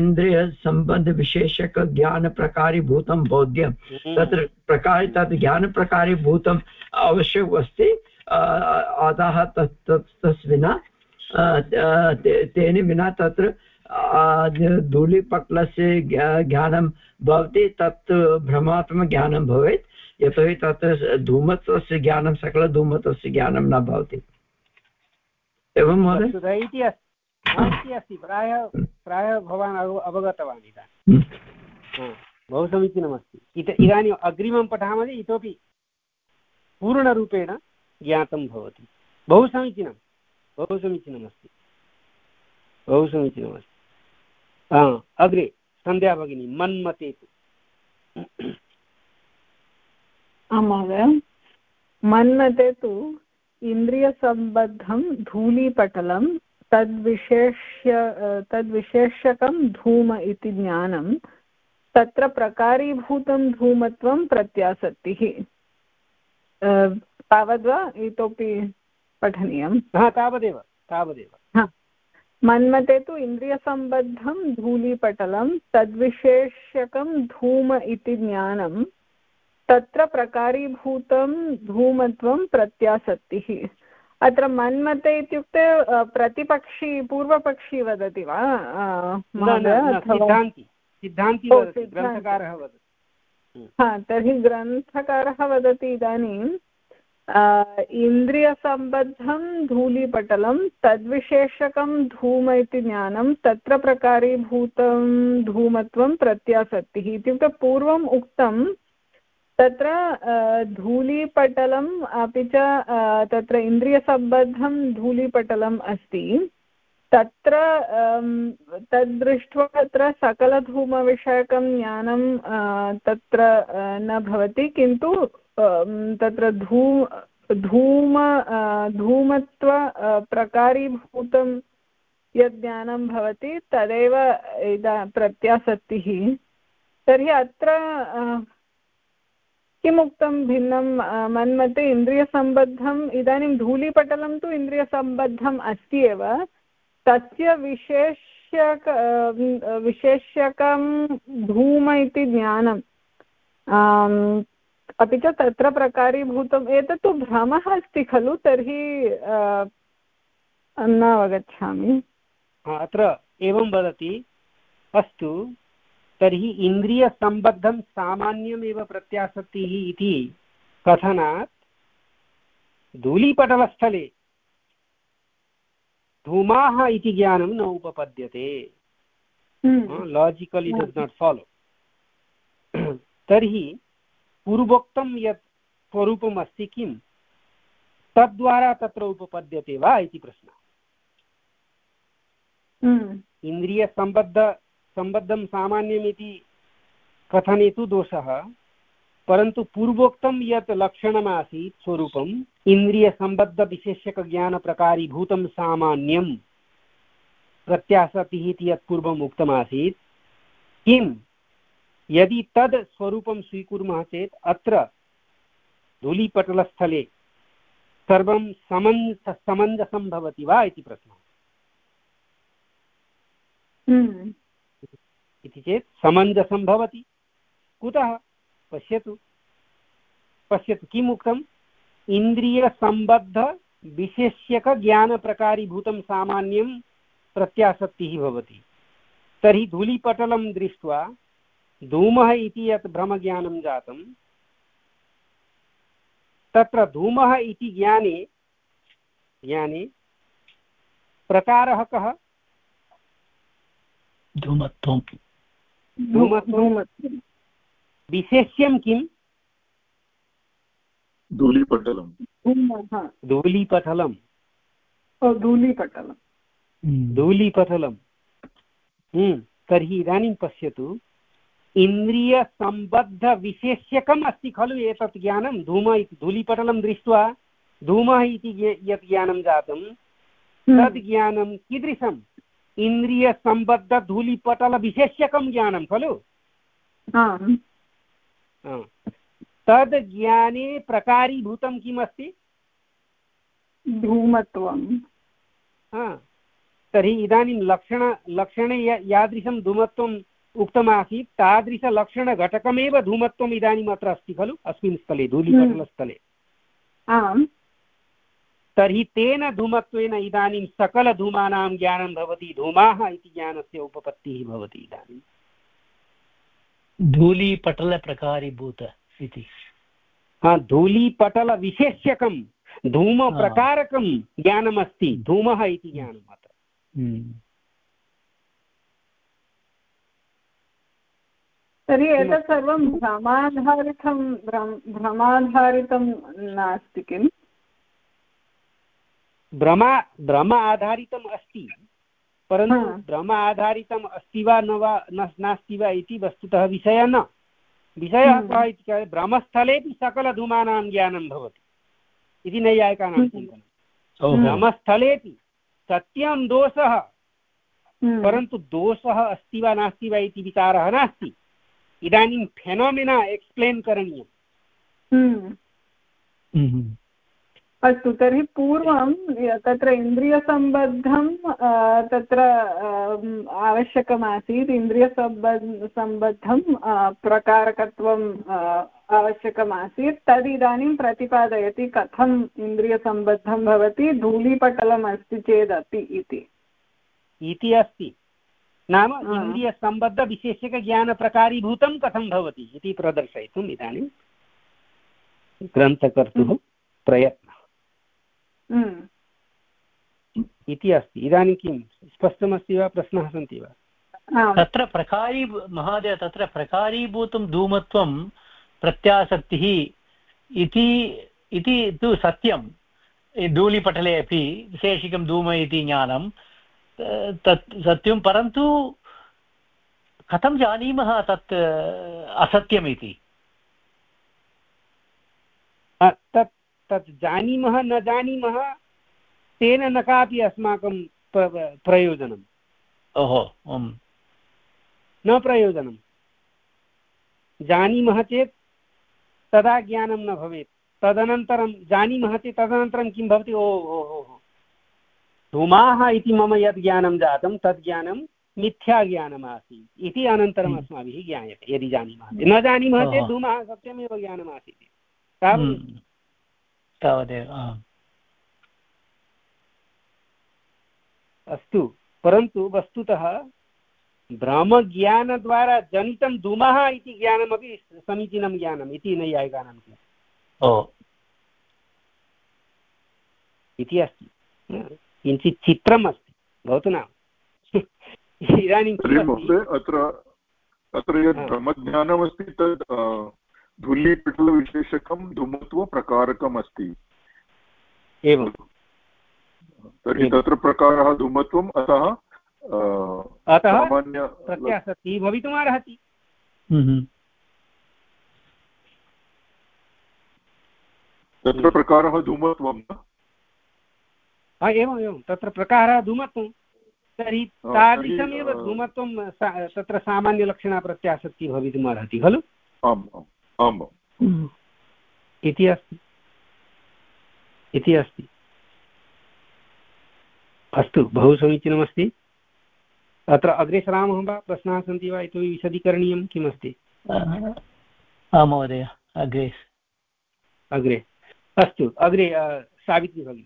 इन्द्रियसम्बन्धविशेषकज्ञानप्रकारीभूतं बोध्यं, तत्र प्रकारे तत् ज्ञानप्रकारीभूतम् आवश्यकम् अस्ति। अतः तत् तत् तस्विना तेन विना तत्र धूलिपटलस्य ज्ञानं भवति, तत् भ्रमात्मकज्ञानं भवेत्, यतोहि तत्र धूमत्वस्य ज्ञानं सकलधूमत्वस्य ज्ञानं न भवति। एवं महोदय इति अस्ति। प्रायः प्रायः भवान् अवगतवान् इदानीं। बहु समीचीनमस्ति। इदानीम् अग्रिमं पठामः इतोपि पूर्णरूपेण ज्ञातं भवति। बहु समीचीनं बहु समीचीनमस्ति बहु समीचीनमस्ति। अग्रे सन्ध्या भगिनी मन्मते तु। आं महोदय, मन्मते तु इन्द्रियसम्बद्धं धूलीपटलं तद्विशेष्य तद्विशेष्यकं धूम इति ज्ञानं तत्र प्रकारीभूतं धूमत्वं प्रत्यासत्तिः। तावद्वा इतोपि पठनीयं? हा, तावदेव तावदेव। मन्मते तु इन्द्रियसम्बद्धं धूलीपटलं तद्विशेष्यकं धूम इति ज्ञानं तत्र प्रकारीभूतं धूमत्वं प्रत्यासत्तिः। अत्र मन्मते इत्युक्ते प्रतिपक्षी पूर्वपक्षी वदति वा सिद्धान्ति सिद्धान्ति वदति, ग्रन्थकारः वदति। हा, तर्हि ग्रन्थकारः वदति इदानीं इन्द्रियसम्बद्धं धूलीपटलं तद्विशेषकं धूम इति ज्ञानं तत्र प्रकारीभूतं धूमत्वं प्रत्यासत्तिः। इत्युक्ते पूर्वम् उक्तं तत्र धूलीपटलम् अपि च तत्र इन्द्रियसम्बद्धं धूलीपटलम् अस्ति। तत्र तद्दृष्ट्वा तत्र सकलधूमविषयकं ज्ञानं तत्र न भवति, किन्तु तत्र धू धूम धूमत्व प्रकारीभूतं यद् ज्ञानं भवति तदेव इदा प्रत्यासत्तिः। तर्हि अत्र किमुक्तं भिन्नं? मन्मते इन्द्रियसम्बद्धम्, इदानीं धूलीपटलं तु इन्द्रियसम्बद्धम् अस्ति एव, तस्य विशेष्यक विशेष्यकं धूम इति ज्ञानम् अपि च तत्र प्रकारीभूतम्, एतत्तु भ्रमः अस्ति खलु? तर्हि न अवगच्छामि। अत्र एवं वदति, अस्तु तर्हि इन्द्रियसम्बद्धं सामान्यमेव प्रत्यासत्तिः इति कथनात् धूलीपटलस्थले धूमाः इति ज्ञानं न उपपद्यते। Logically does not follow. तर्हि पूर्वोक्तं यत् स्वरूपम् अस्ति किं तद्वारा तत्र उपपद्यते वा इति प्रश्नः। इन्द्रियसम्बद्ध सम्बद्धं सामान्यम् इति कथने तु दोषः, परन्तु पूर्वोक्तं यत् लक्षणमासीत् स्वरूपम् इन्द्रियसम्बद्धविशेष्यकज्ञानप्रकारीभूतं सामान्यं प्रत्यासत्तिः इति यत् पूर्वम् उक्तमासीत्, किं यदि तद् स्वरूपं स्वीकुर्मः चेत् अत्र धूलीपटलस्थले सर्वं समञ्ज समञ्जसं भवति वा इति प्रश्नः। इति चेत् समञ्जसं भवति। कुतः? पश्यतु पश्यतु किम् उक्तम्? इन्द्रियसम्बद्धविशेष्यकज्ञानप्रकारीभूतं सामान्यं प्रत्यासत्तिः भवति। तर्हि धूलीपटलं दृष्ट्वा धूमः इति यत् भ्रमज्ञानं जातं, तत्र धूमः इति ज्ञाने ज्ञाने प्रकारः कः? धूमत्वं। धूमत्वं। विशेष्यं किम्? धूलीपटलं। धूलीपटलं धूलीपटलं धूलीपटलं तर्हि इदानीं पश्यतु, इन्द्रियसम्बद्धविशेष्यकम् अस्ति खलु एतत् ज्ञानं। धूम इति धूलीपटलं दृष्ट्वा धूमः इति यत् ज्ञानं जातं तद् ज्ञानं कीदृशम्? इन्द्रियसम्बद्धधूलीपटलविशेष्यकं ज्ञानं खलु। तद् ज्ञाने प्रकारीभूतं किम् अस्ति? धूमत्वं। तर्हि इदानीं लक्षण लक्षणे यादृशं धूमत्वम् उक्तमासीत् तादृशलक्षणघटकमेव धूमत्वम् इदानीम् अत्र अस्ति खलु अस्मिन् स्थले धूलीपटलस्थले। तर्हि तेन धूमत्वेन इदानीं सकलधूमानां ज्ञानं भवति, धूमाः इति ज्ञानस्य उपपत्तिः भवति। इदानीं धूलीपटलप्रकारीभूत इति, हा, धूलीपटलविशेष्यकं धूमप्रकारकं ज्ञानमस्ति, धूमः इति ज्ञानम् अत्र। तर्हि एतत् सर्वं भ्रमाधारितं भ्रमाधारितं नास्ति किम्? भ्रमा भ्रम आधारितम् अस्ति, परन्तु भ्रम आधारितम् अस्ति वा न वा नास्ति वा इति वस्तुतः विषयः न। विषयः कः इति चेत् भ्रमस्थलेपि सकलधूमानां ज्ञानं भवति इति नैयायिकानां चिन्तनं। भ्रमस्थलेपि सत्यं दोषः, परन्तु दोषः अस्ति वा नास्ति वा इति विचारः नास्ति। इदानीं फेनोमेना एक्स्प्लेन् करणीयम्। अस्तु, तर्हि पूर्वं तत्र इन्द्रियसम्बद्धं तत्र आवश्यकमासीत्, इन्द्रियसम्बद्ध सम्बद्धं प्रकारकत्वम् आवश्यकमासीत्। तदिदानीं प्रतिपादयति कथम् इन्द्रियसम्बद्धं भवति, धूलीपटलम् अस्ति चेदपि इति इति अस्ति। नाम इन्द्रियसम्बद्धविशेषकज्ञानप्रकारीभूतं कथं भवति इति प्रदर्शयितुम् इदानीं ग्रन्थकर्तुः प्रयत्नः इति अस्ति। इदानीं किं स्पष्टमस्ति वा, प्रश्नाः सन्ति वा? तत्र प्रकारी महोदय तत्र प्रकारीभूतं धूमत्वं प्रत्यासक्तिः इति इति तु सत्यं। धूलिपटले अपि विशेषिकं धूम इति ज्ञानं तत् सत्यं, परन्तु कथं जानीमः तत् असत्यमिति? तत् तत् जानीमः न जानीमः तेन न कापि अस्माकं प्रयोजनम्। ओहो, न प्रयोजनं। जानीमः चेत् तदा ज्ञानं न भवेत्। तदनन्तरं जानीमः चेत् तदनन्तरं किं भवति, ओ हो हो धूमाः इति मम यद् ज्ञानं जातं तद् ज्ञानं मिथ्या ज्ञानमासीत् इति अनन्तरम् अस्माभिः ज्ञायते। यदि जानीमः, न जानीमः चेत् धूमः सत्यमेव ज्ञानमासीत् तावदेव। तावदेव अस्तु, परन्तु वस्तुतः ब्रह्मज्ञानद्वारा जनितं धूमः इति ज्ञानमपि समीचीनं ज्ञानम् इति नैयायिकानां इति अस्ति। किञ्चित् चित्रम् अस्ति, भवतु नाम। इदानीं अत्र अत्र यत् ब्रह्मज्ञानमस्ति तद् धूलीपटलविशेषकं धूमत्वप्रकारकम् अस्ति। एवं तर्हि तत्र प्रकारः धूमत्वम्, अतः अतः प्रत्यासक्तिः भवितुमर्हति। तत्र प्रकारः धूमत्वं न? एवम् एवं तत्र प्रकारः धूमत्वं। तर्हि तादृशमेव धूमत्वं तत्र सामान्यलक्षणा प्रत्यासक्तिः भवितुमर्हति खलु? आम् आम् आम् इति अस्ति इति अस्ति। अस्तु, बहु समीचीनमस्ति। अत्र अग्रे सरामः वा? प्रश्नाः सन्ति वा? इतोपि विशदीकरणीयं किमस्ति? आं महोदय, अग्रे अग्रे अस्तु, अग्रे सावित्री भगिनी।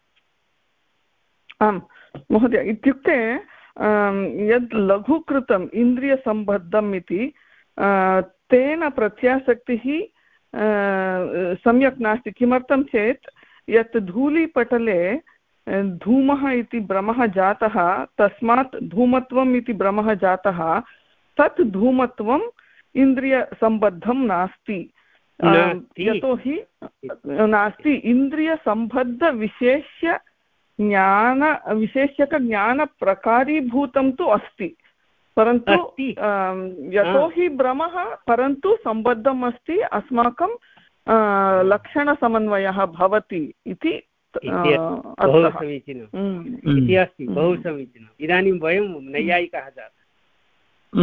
आम् महोदय, इत्युक्ते यद् लघुकृतम् इन्द्रियसम्बद्धम् इति तेन प्रत्यासक्तिः सम्यक् नास्ति। किमर्थं चेत् यत् धूलीपटले धूमः इति भ्रमः जातः, तस्मात् धूमत्वम् इति भ्रमः जातः, तत् धूमत्वम् इन्द्रियसम्बद्धं नास्ति। यतोहि नास्ति, इन्द्रियसम्बद्धविशेष्य ज्ञान विशेष्यकज्ञानप्रकारीभूतं तु अस्ति, परन्तु यतोहि भ्रमः परन्तु सम्बद्धम् अस्ति, अस्माकं लक्षणसमन्वयः भवति इति बहु समीचीनम् इति अस्ति। बहु समीचीनम्। इदानीं वयं नैयायिकाः जाताः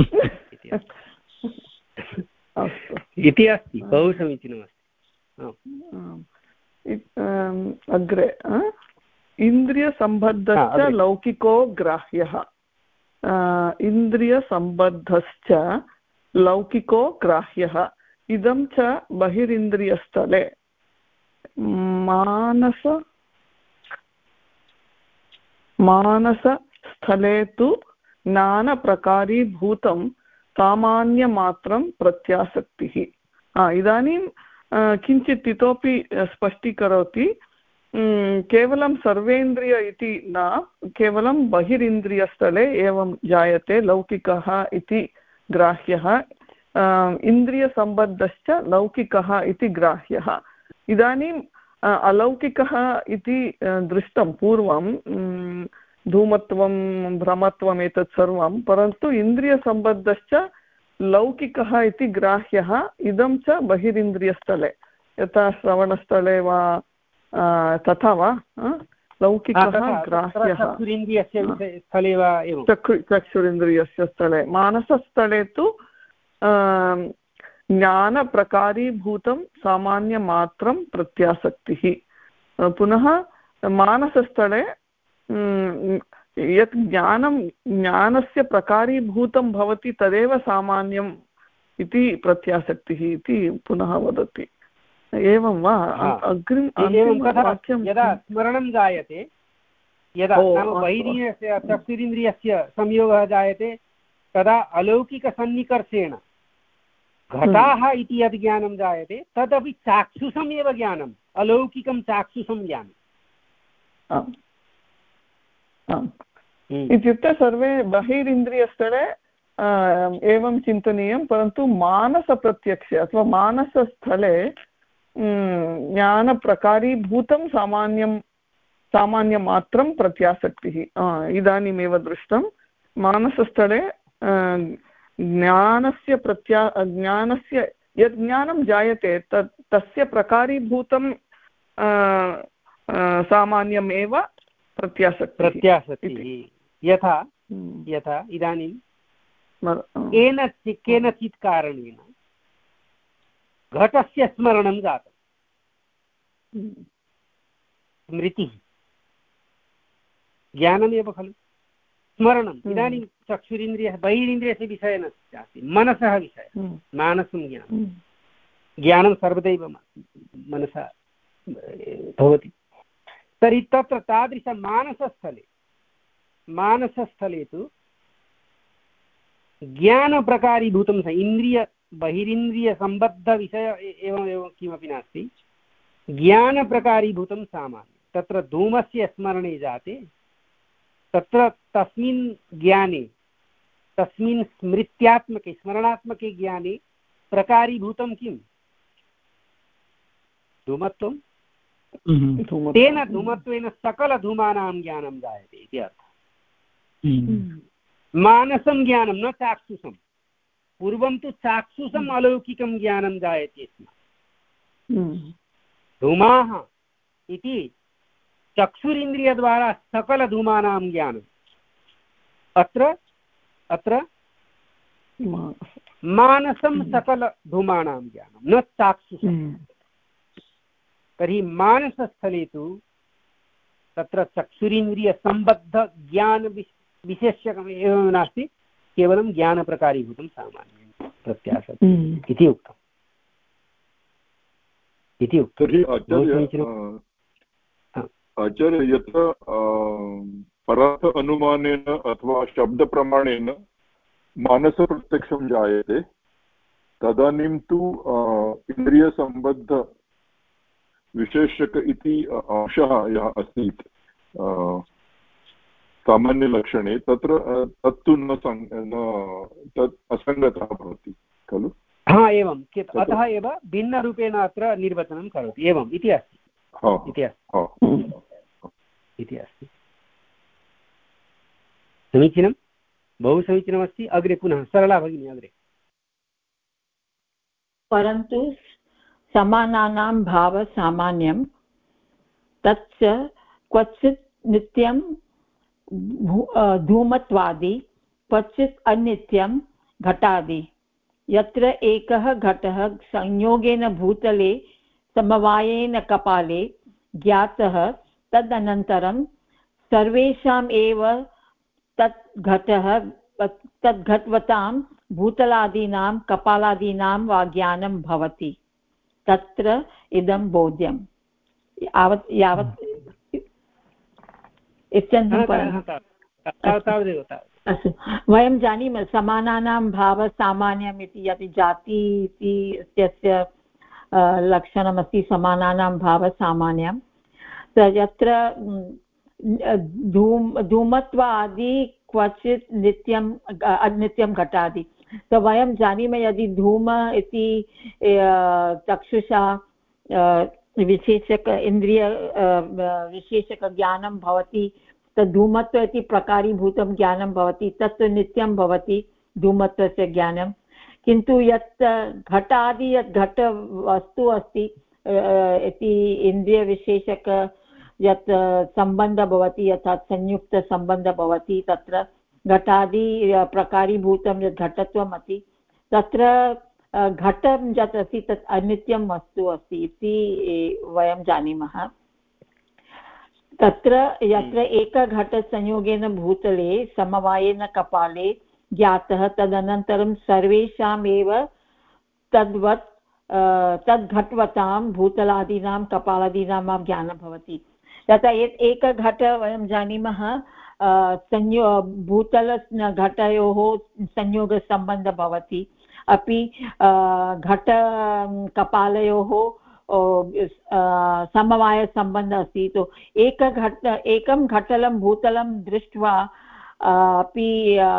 इति अस्ति। बहु समीचीनमस्ति। अग्रे इन्द्रियसम्बद्धश्च लौकिको ग्राह्यः। इन्द्रियसम्बद्धश्च लौकिको ग्राह्यः। इदं च बहिरिन्द्रियस्थले मानस मानसस्थले तु नानप्रकारीभूतं सामान्यमात्रं प्रत्यासक्तिः। इदानीं किञ्चित् इतोपि स्पष्टीकरोति। केवलं सर्वेन्द्रिय इति न, केवलं बहिरिन्द्रियस्थले एवं जायते लौकिकः इति ग्राह्यः, इन्द्रियसम्बद्धश्च लौकिकः इति ग्राह्यः। इदानीं अलौकिकः इति दृष्टं पूर्वं धूमत्वं भ्रमत्वम् एतत् सर्वं, परन्तु इन्द्रियसम्बद्धश्च लौकिकः इति ग्राह्यः इदं च बहिरिन्द्रियस्थले, यथा श्रवणस्थले वा तथा वा लौकिकः ग्राह्यः चक्षुरिन्द्रियस्य स्थले। मानसस्थले तु ज्ञानप्रकारीभूतं सामान्यमात्रं प्रत्यासक्तिः। पुनः मानसस्थले यत् ज्ञानं ज्ञानस्य प्रकारीभूतं भवति तदेव सामान्यम् इति प्रत्यासक्तिः इति पुनः वदति। एवं वा? अग्रिम यदा स्मरणं जायते, यदा बहिरीन्द्रियस्य चक्षुरिन्द्रियस्य संयोगः जायते, तदा अलौकिकसन्निकर्षेण घटाः इति यद् ज्ञानं जायते तदपि चाक्षुषम् एव ज्ञानम्, अलौकिकं चाक्षुषं ज्ञानम्। इत्युक्ते सर्वे बहिरिन्द्रियस्थले एवं चिन्तनीयं, परन्तु मानसप्रत्यक्षे अथवा मानसस्थले ज्ञानप्रकारीभूतं सामान्यं सामान्यमात्रं प्रत्यासक्तिः। इदानीमेव दृष्टं मानसस्थले ज्ञानस्य प्रत्या ज्ञानस्य यत् ज्ञानं जायते तत् तस्य प्रकारीभूतं सामान्यमेव प्रत्यासक्तिः प्रत्यासक्तिः। यथा यथा इदानीं केनचित् केनचित् कारणेन घटस्य स्मरणं जातं, स्मृतिः ज्ञानमेव खलु स्मरणम्। इदानीं चक्षुरिन्द्रियः बहिरिन्द्रियस्य विषयः नास्ति, मनसः विषयः, मानसं ज्ञानं। ज्ञानं सर्वदैव मनसा भवति। तर्हि तत्र तादृशमानसस्थले मानसस्थले तु ज्ञानप्रकारीभूतं स इन्द्रिय बहिरिन्द्रियसम्बद्धविषय एवम् एवं किमपि नास्ति, ज्ञानप्रकारीभूतं सामान्यं। तत्र धूमस्य स्मरणे जाते, तत्र तस्मिन् ज्ञाने तस्मिन् स्मृत्यात्मके स्मरणात्मके ज्ञाने प्रकारीभूतं किं? धूमत्वं। तेन धूमत्वेन सकलधूमानां ज्ञानं जायते इति अर्थः। मानसं ज्ञानं न चाक्षुषं। पूर्वं तु चाक्षुषम् अलौकिकं ज्ञानं जायते स्म। धूमाः इति चक्षुरिन्द्रियद्वारा सकलधूमानां ज्ञानम्। अत्र अत्र मानसं सकलधूमानां ज्ञानं न चाक्षुषम्। तर्हि मानसस्थले तु तत्र चक्षुरिन्द्रियसम्बद्धज्ञान विशेष्यकम् एवं नास्ति, केवलं ज्ञानप्रकारीभूतं सामान्यं प्रत्यासक्तिः इति उक्तम् इति उक्तम्। आचार्य, यत्र परार्थ अनुमानेन अथवा शब्दप्रमाणेन मानसप्रत्यक्षं जायते, तदानीं तु इन्द्रियसम्बद्ध विशेषक इति अंशः यः अस्ति सामान्यलक्षणे, तत्र तत्तु न तत् असङ्गतः भवति खलु? हा, एवं। अतः एव भिन्नरूपेण अत्र निर्वचनं करोति। एवम् इति अस्ति इति अस्ति इति अस्ति। समीचीनं, बहु समीचीनमस्ति। अग्रे पुनः सरला भगिनी अग्रे। परन्तु समानानां भावसामान्यं तच्च क्वचित् नित्यं धूमत्वादि, क्वचित् अनित्यं घटादि। यत्र एकः घटः संयोगेन भूतले समवायेन कपाले ज्ञातः, तदनन्तरं सर्वेषाम् एव तत् घटः तद्घटवतां भूतलादीनां कपालादीनां वा ज्ञानं भवति। तत्र इदं बोध्यम्। यावत् यावत् अस्तु, वयं जानीमः समानानां भावः सामान्यम् इति। यदि जाति इति इत्यस्य लक्षणमस्ति समानानां भावः सामान्यं, यत्र धूम धूमत्व आदि क्वचित् नित्यम् अनित्यं घटादि। तो वयं जानीमः यदि धूम इति चक्षुषा विशेषक इन्द्रिय विशेषकज्ञानं भवति तद् धूमत्व इति प्रकारीभूतं ज्ञानं भवति तत् नित्यं भवति धूमत्वस्य ज्ञानं किन्तु यत् घटादि यत् घटवस्तु अस्ति इति इन्द्रियविशेषक यत् सम्बन्धः भवति अर्थात् संयुक्तसम्बन्धः भवति तत्र घटादि प्रकारीभूतं यत् घटत्वम् अस्ति तत्र घटं यत् अस्ति तत् अनित्यं वस्तु अस्ति इति वयं जानीमः तत्र यत्र एकघटसंयोगेन भूतले समवायेन कपाले ज्ञातः तदनन्तरं सर्वेषामेव तद्वत् तद् घटवतां भूतलादीनां कपालादीनां ज्ञानं भवति तथा एकघट वयं जानीमः संयो भूतल घटयोः संयोगसम्बन्धः भवति अपि घट कपालयोः समवायसम्बन्धः अस्ति तो एकघट एकं घटलं भूतलं दृष्ट्वा अपि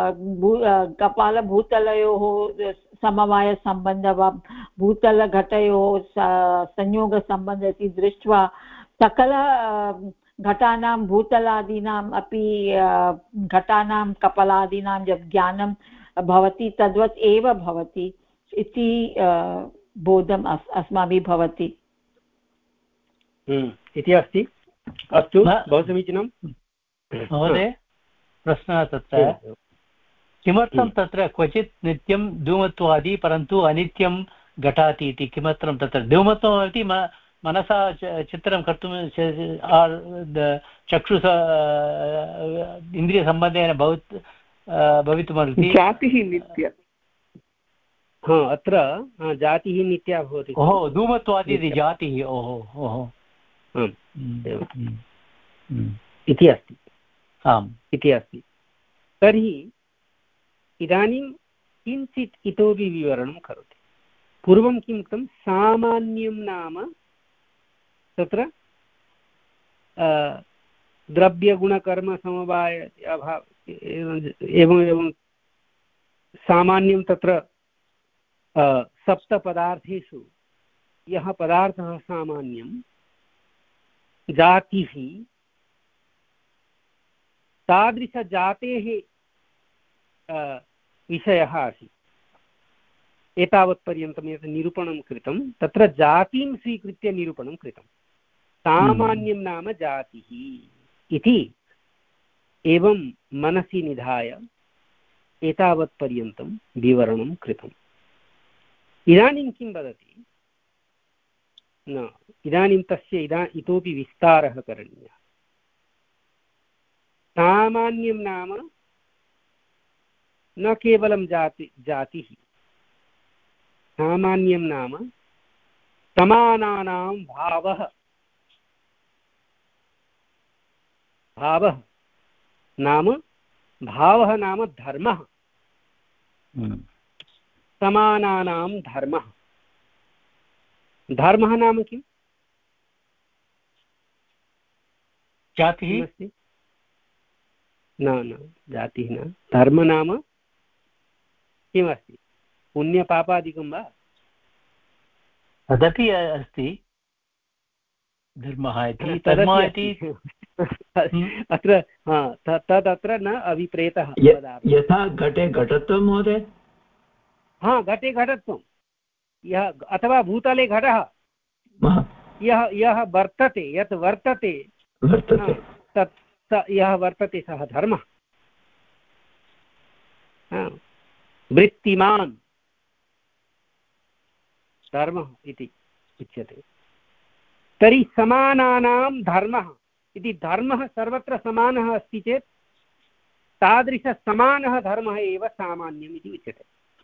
कपालभूतलयोः समवायसम्बन्धः वा भूतलघटयोः संयोगसम्बन्धः इति दृष्ट्वा सकल घटानां भूतलादीनाम् अपि घटानां कपालादीनां यत् ज्ञानं भवति तद्वत् एव भवति इति बोधम् अस् अस्माभिः भवति इति अस्ति अस्तु बहु समीचीनं महोदय प्रश्नः तत्र किमर्थं तत्र क्वचित् नित्यं धूमत्वादि परन्तु अनित्यं घटाति इति किमर्थं तत्र धूमत्वम् इति मनसा चित्रं कर्तुं चक्षुष इन्द्रियसम्बन्धेन भवत् भवितुमर्हति जातिः नित्या हा अत्र जातिः नित्या भवति ओहो धूमत्वादि इति जातिः ओहो ओहो इति अस्ति आम् इति अस्ति तर्हि इदानीं किञ्चित् इतोपि विवरणं करोति पूर्वं किम् उक्तं सामान्यं नाम तत्र द्रव्यगुणकर्मसमवाय अभाव एवम् एवं सामान्यं तत्र सप्तपदार्थेषु यः पदार्थः सामान्यं जातिः तादृशजातेः विषयः आसीत् एतावत्पर्यन्तं यत् निरूपणं कृतं तत्र जातिं स्वीकृत्य निरूपणं कृतं सामान्यं नाम जातिः इति एवं मनसि निधाय एतावत्पर्यन्तं विवरणं कृतम् इदानीं किं वदति न इदानीं तस्य इदा इतोपि विस्तारः करणीयः सामान्यं नाम न केवलं जाति जातिः सामान्यं नाम समानानां भावः भावः नाम भावः नाम धर्मः समानानां धर्मः धर्मः नाम किम् जातिः अस्ति न न जातिः न धर्म नाम किमस्ति पुण्यपापादिकं वा तदपि अस्ति धर्मः इति धर्मः इति अत्र तदत्र न अभिप्रेतः यथा घटे घटत्वं महोदय हा घटे घटत्वं यः अथवा भूतले घटः यः यः वर्तते यत् वर्तते तत् यः वर्तते सः धर्मः वृत्तिमान् धर्मः इति उच्यते तर्हि समानानां धर्मः इति धर्मः सर्वत्र समानः अस्ति चेत् तादृशसमानः धर्मः एव सामान्यम् इति उच्यते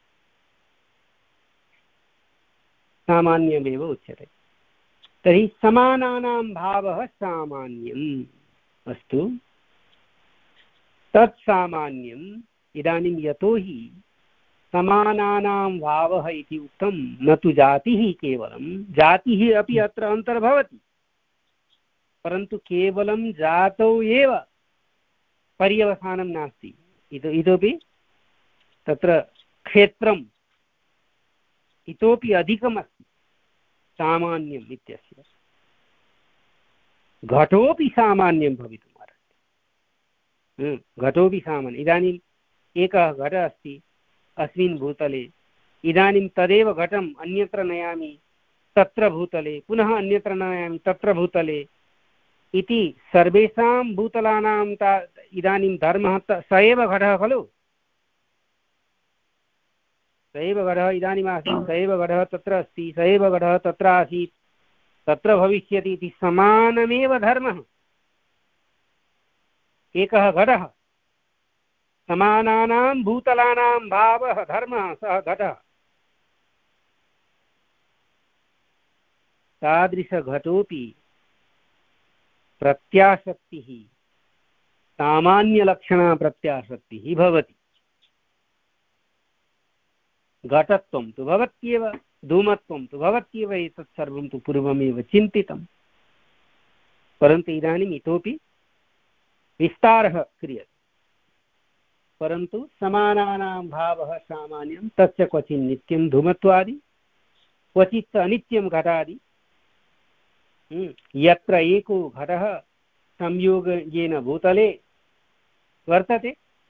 सामान्यमेव उच्यते तर्हि समानानां भावः सामान्यम् अस्तु तत् सामान्यम् इदानीं यतोहि समानानां भावः इति उक्तं न तु जातिः केवलं जातिः अपि अत्र अन्तर्भवति परन्तु केवलं जातौ एव पर्यवसानं नास्ति इतोपि तत्र क्षेत्रम् इतोपि अधिकमस्ति सामान्यम् इत्यस्य घटोपि सामान्यं भवितुम् अर्हति। घटोपि सामान्यम्। इदानीम् एकः घटः अस्ति अस्मिन् भूतले, इदानीं तदेव घटम् अन्यत्र नयामि तत्र भूतले, पुनः अन्यत्र नयामि तत्र भूतले इति सर्वेषां भूतलानां इदानीं धर्मः स एव घटः खलु। स एव घटः इदानीम् आसीत्, स एव घटः तत्र अस्ति, स एव घटः तत्र आसीत्, तत्र भविष्यति इति समानमेव धर्मः। एकः घटः, समानानां भूतलानां भावः धर्मः, सः घटः। तादृशघटोपि प्रत्यासक्तिः, सामान्यलक्षणा प्रत्यासक्तिः भवति। घटत्वं तु भवत्येव, धूमत्वं तु भवत्येव, एतत् सर्वं तु पूर्वमेव चिन्तितं, परन्तु इदानीम् इतोपि विस्तारः क्रियते। परन्तु समानानां भावः सामान्यं, तस्य क्वचित् नित्यं धूमत्वादि, क्वचित् अनित्यं घटादि। यत्र एको घटः संयोगेन भूतले वर्तते,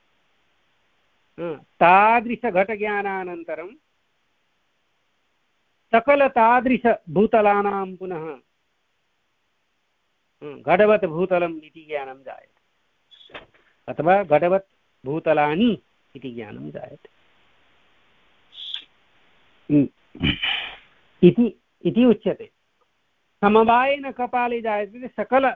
तादृशघटज्ञानानन्तरं सकलतादृशभूतलानां पुनः घटवत् भूतलम् इति ज्ञानं जायते, अथवा घटवत् भूतलानि इति ज्ञानं जायते इति इति उच्यते। समवायेन कपाले जायते, सकल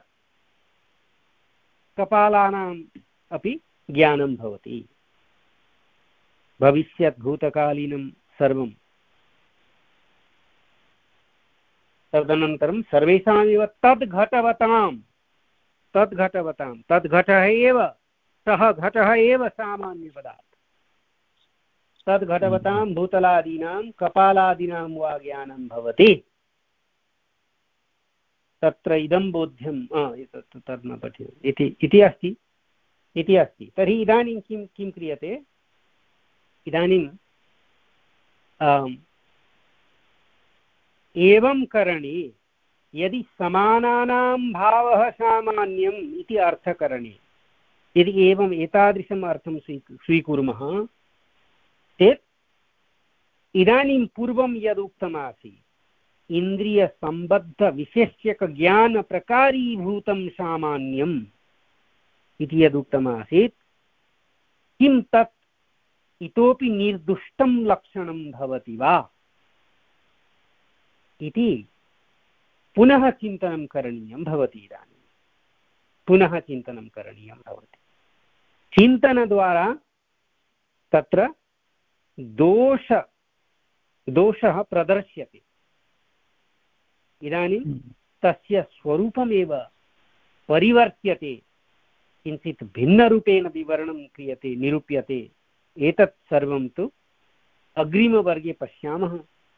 कपालानाम् अपि ज्ञानं भवति। भविष्यत् भूतकालीनं सर्वं, तदनन्तरं सर्वेषामेव तद्घटवतां तद्घटवतां तद्घटः एव, सः घटः एव सामान्यपदार्थः। तद्घटवतां भूतलादीनां कपालादीनां वा ज्ञानं भवति। तत्र इदं बोध्यं तत् न पठ्यते इति इति अस्ति इति अस्ति। तर्हि इदानीं किं किं क्रियते? इदानीं एवं करणे यदि समानानां भावः सामान्यम् इति अर्थकरणे यदि एवम् एतादृशम् अर्थं स्वीकुर्मः चेत् इदानीं पूर्वं यदुक्तमासीत् इन्द्रियसम्बद्धविशेष्यकज्ञानप्रकारीभूतं सामान्यम् इति यदुक्तमासीत्, किं तत् इतोपि निर्दुष्टं लक्षणं भवति वा इति पुनः चिन्तनं करणीयं भवति। इदानीं पुनः चिन्तनं करणीयं भवति। चिन्तनद्वारा तत्र दोष दोषः प्रदर्श्यते। इदानीं तस्य स्वरूपमेव परिवर्त्यते, किञ्चित् भिन्नरूपेण विवरणं क्रियते, निरूप्यते। एतत् सर्वं तु अग्रिमवर्गे पश्यामः।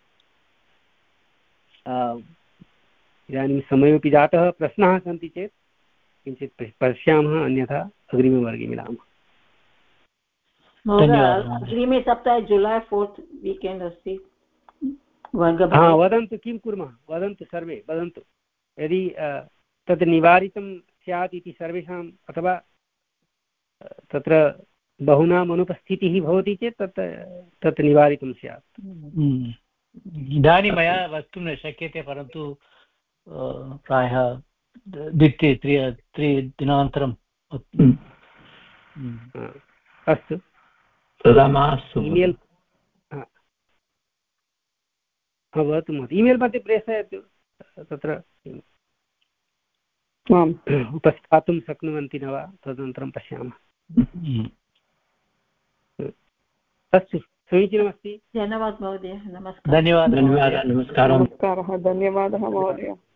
इदानीं समयोपि जातः। प्रश्नाः सन्ति चेत् किञ्चित् पश्यामः, अन्यथा अग्रिमवर्गे मिलामः। अग्रिमे सप्ताहे जुलै फोर्त् वीकेण्ड् अस्ति। हा, वदन्तु, किं कुर्मः? वदन्तु, सर्वे वदन्तु। यदि तद् निवारितं स्यात् इति सर्वेषाम्, अथवा तत्र बहूनाम् अनुपस्थितिः भवति चेत् तत् तत् निवारितं स्यात्। इदानीं मया वक्तुं न शक्यते, परन्तु प्रायः द्वितीय त्रि त्रिदिनानन्तरम्। अस्तु, ईमेल् भवतु महोदय, ईमेल् मध्ये प्रेषयतु। तत्र उपस्थातुं शक्नुवन्ति न वा, तदनन्तरं पश्यामः। अस्तु, समीचीनमस्ति। धन्यवादः महोदय। नमस्कारः। धन्यवादः। नमस्कारः। धन्यवादः महोदय।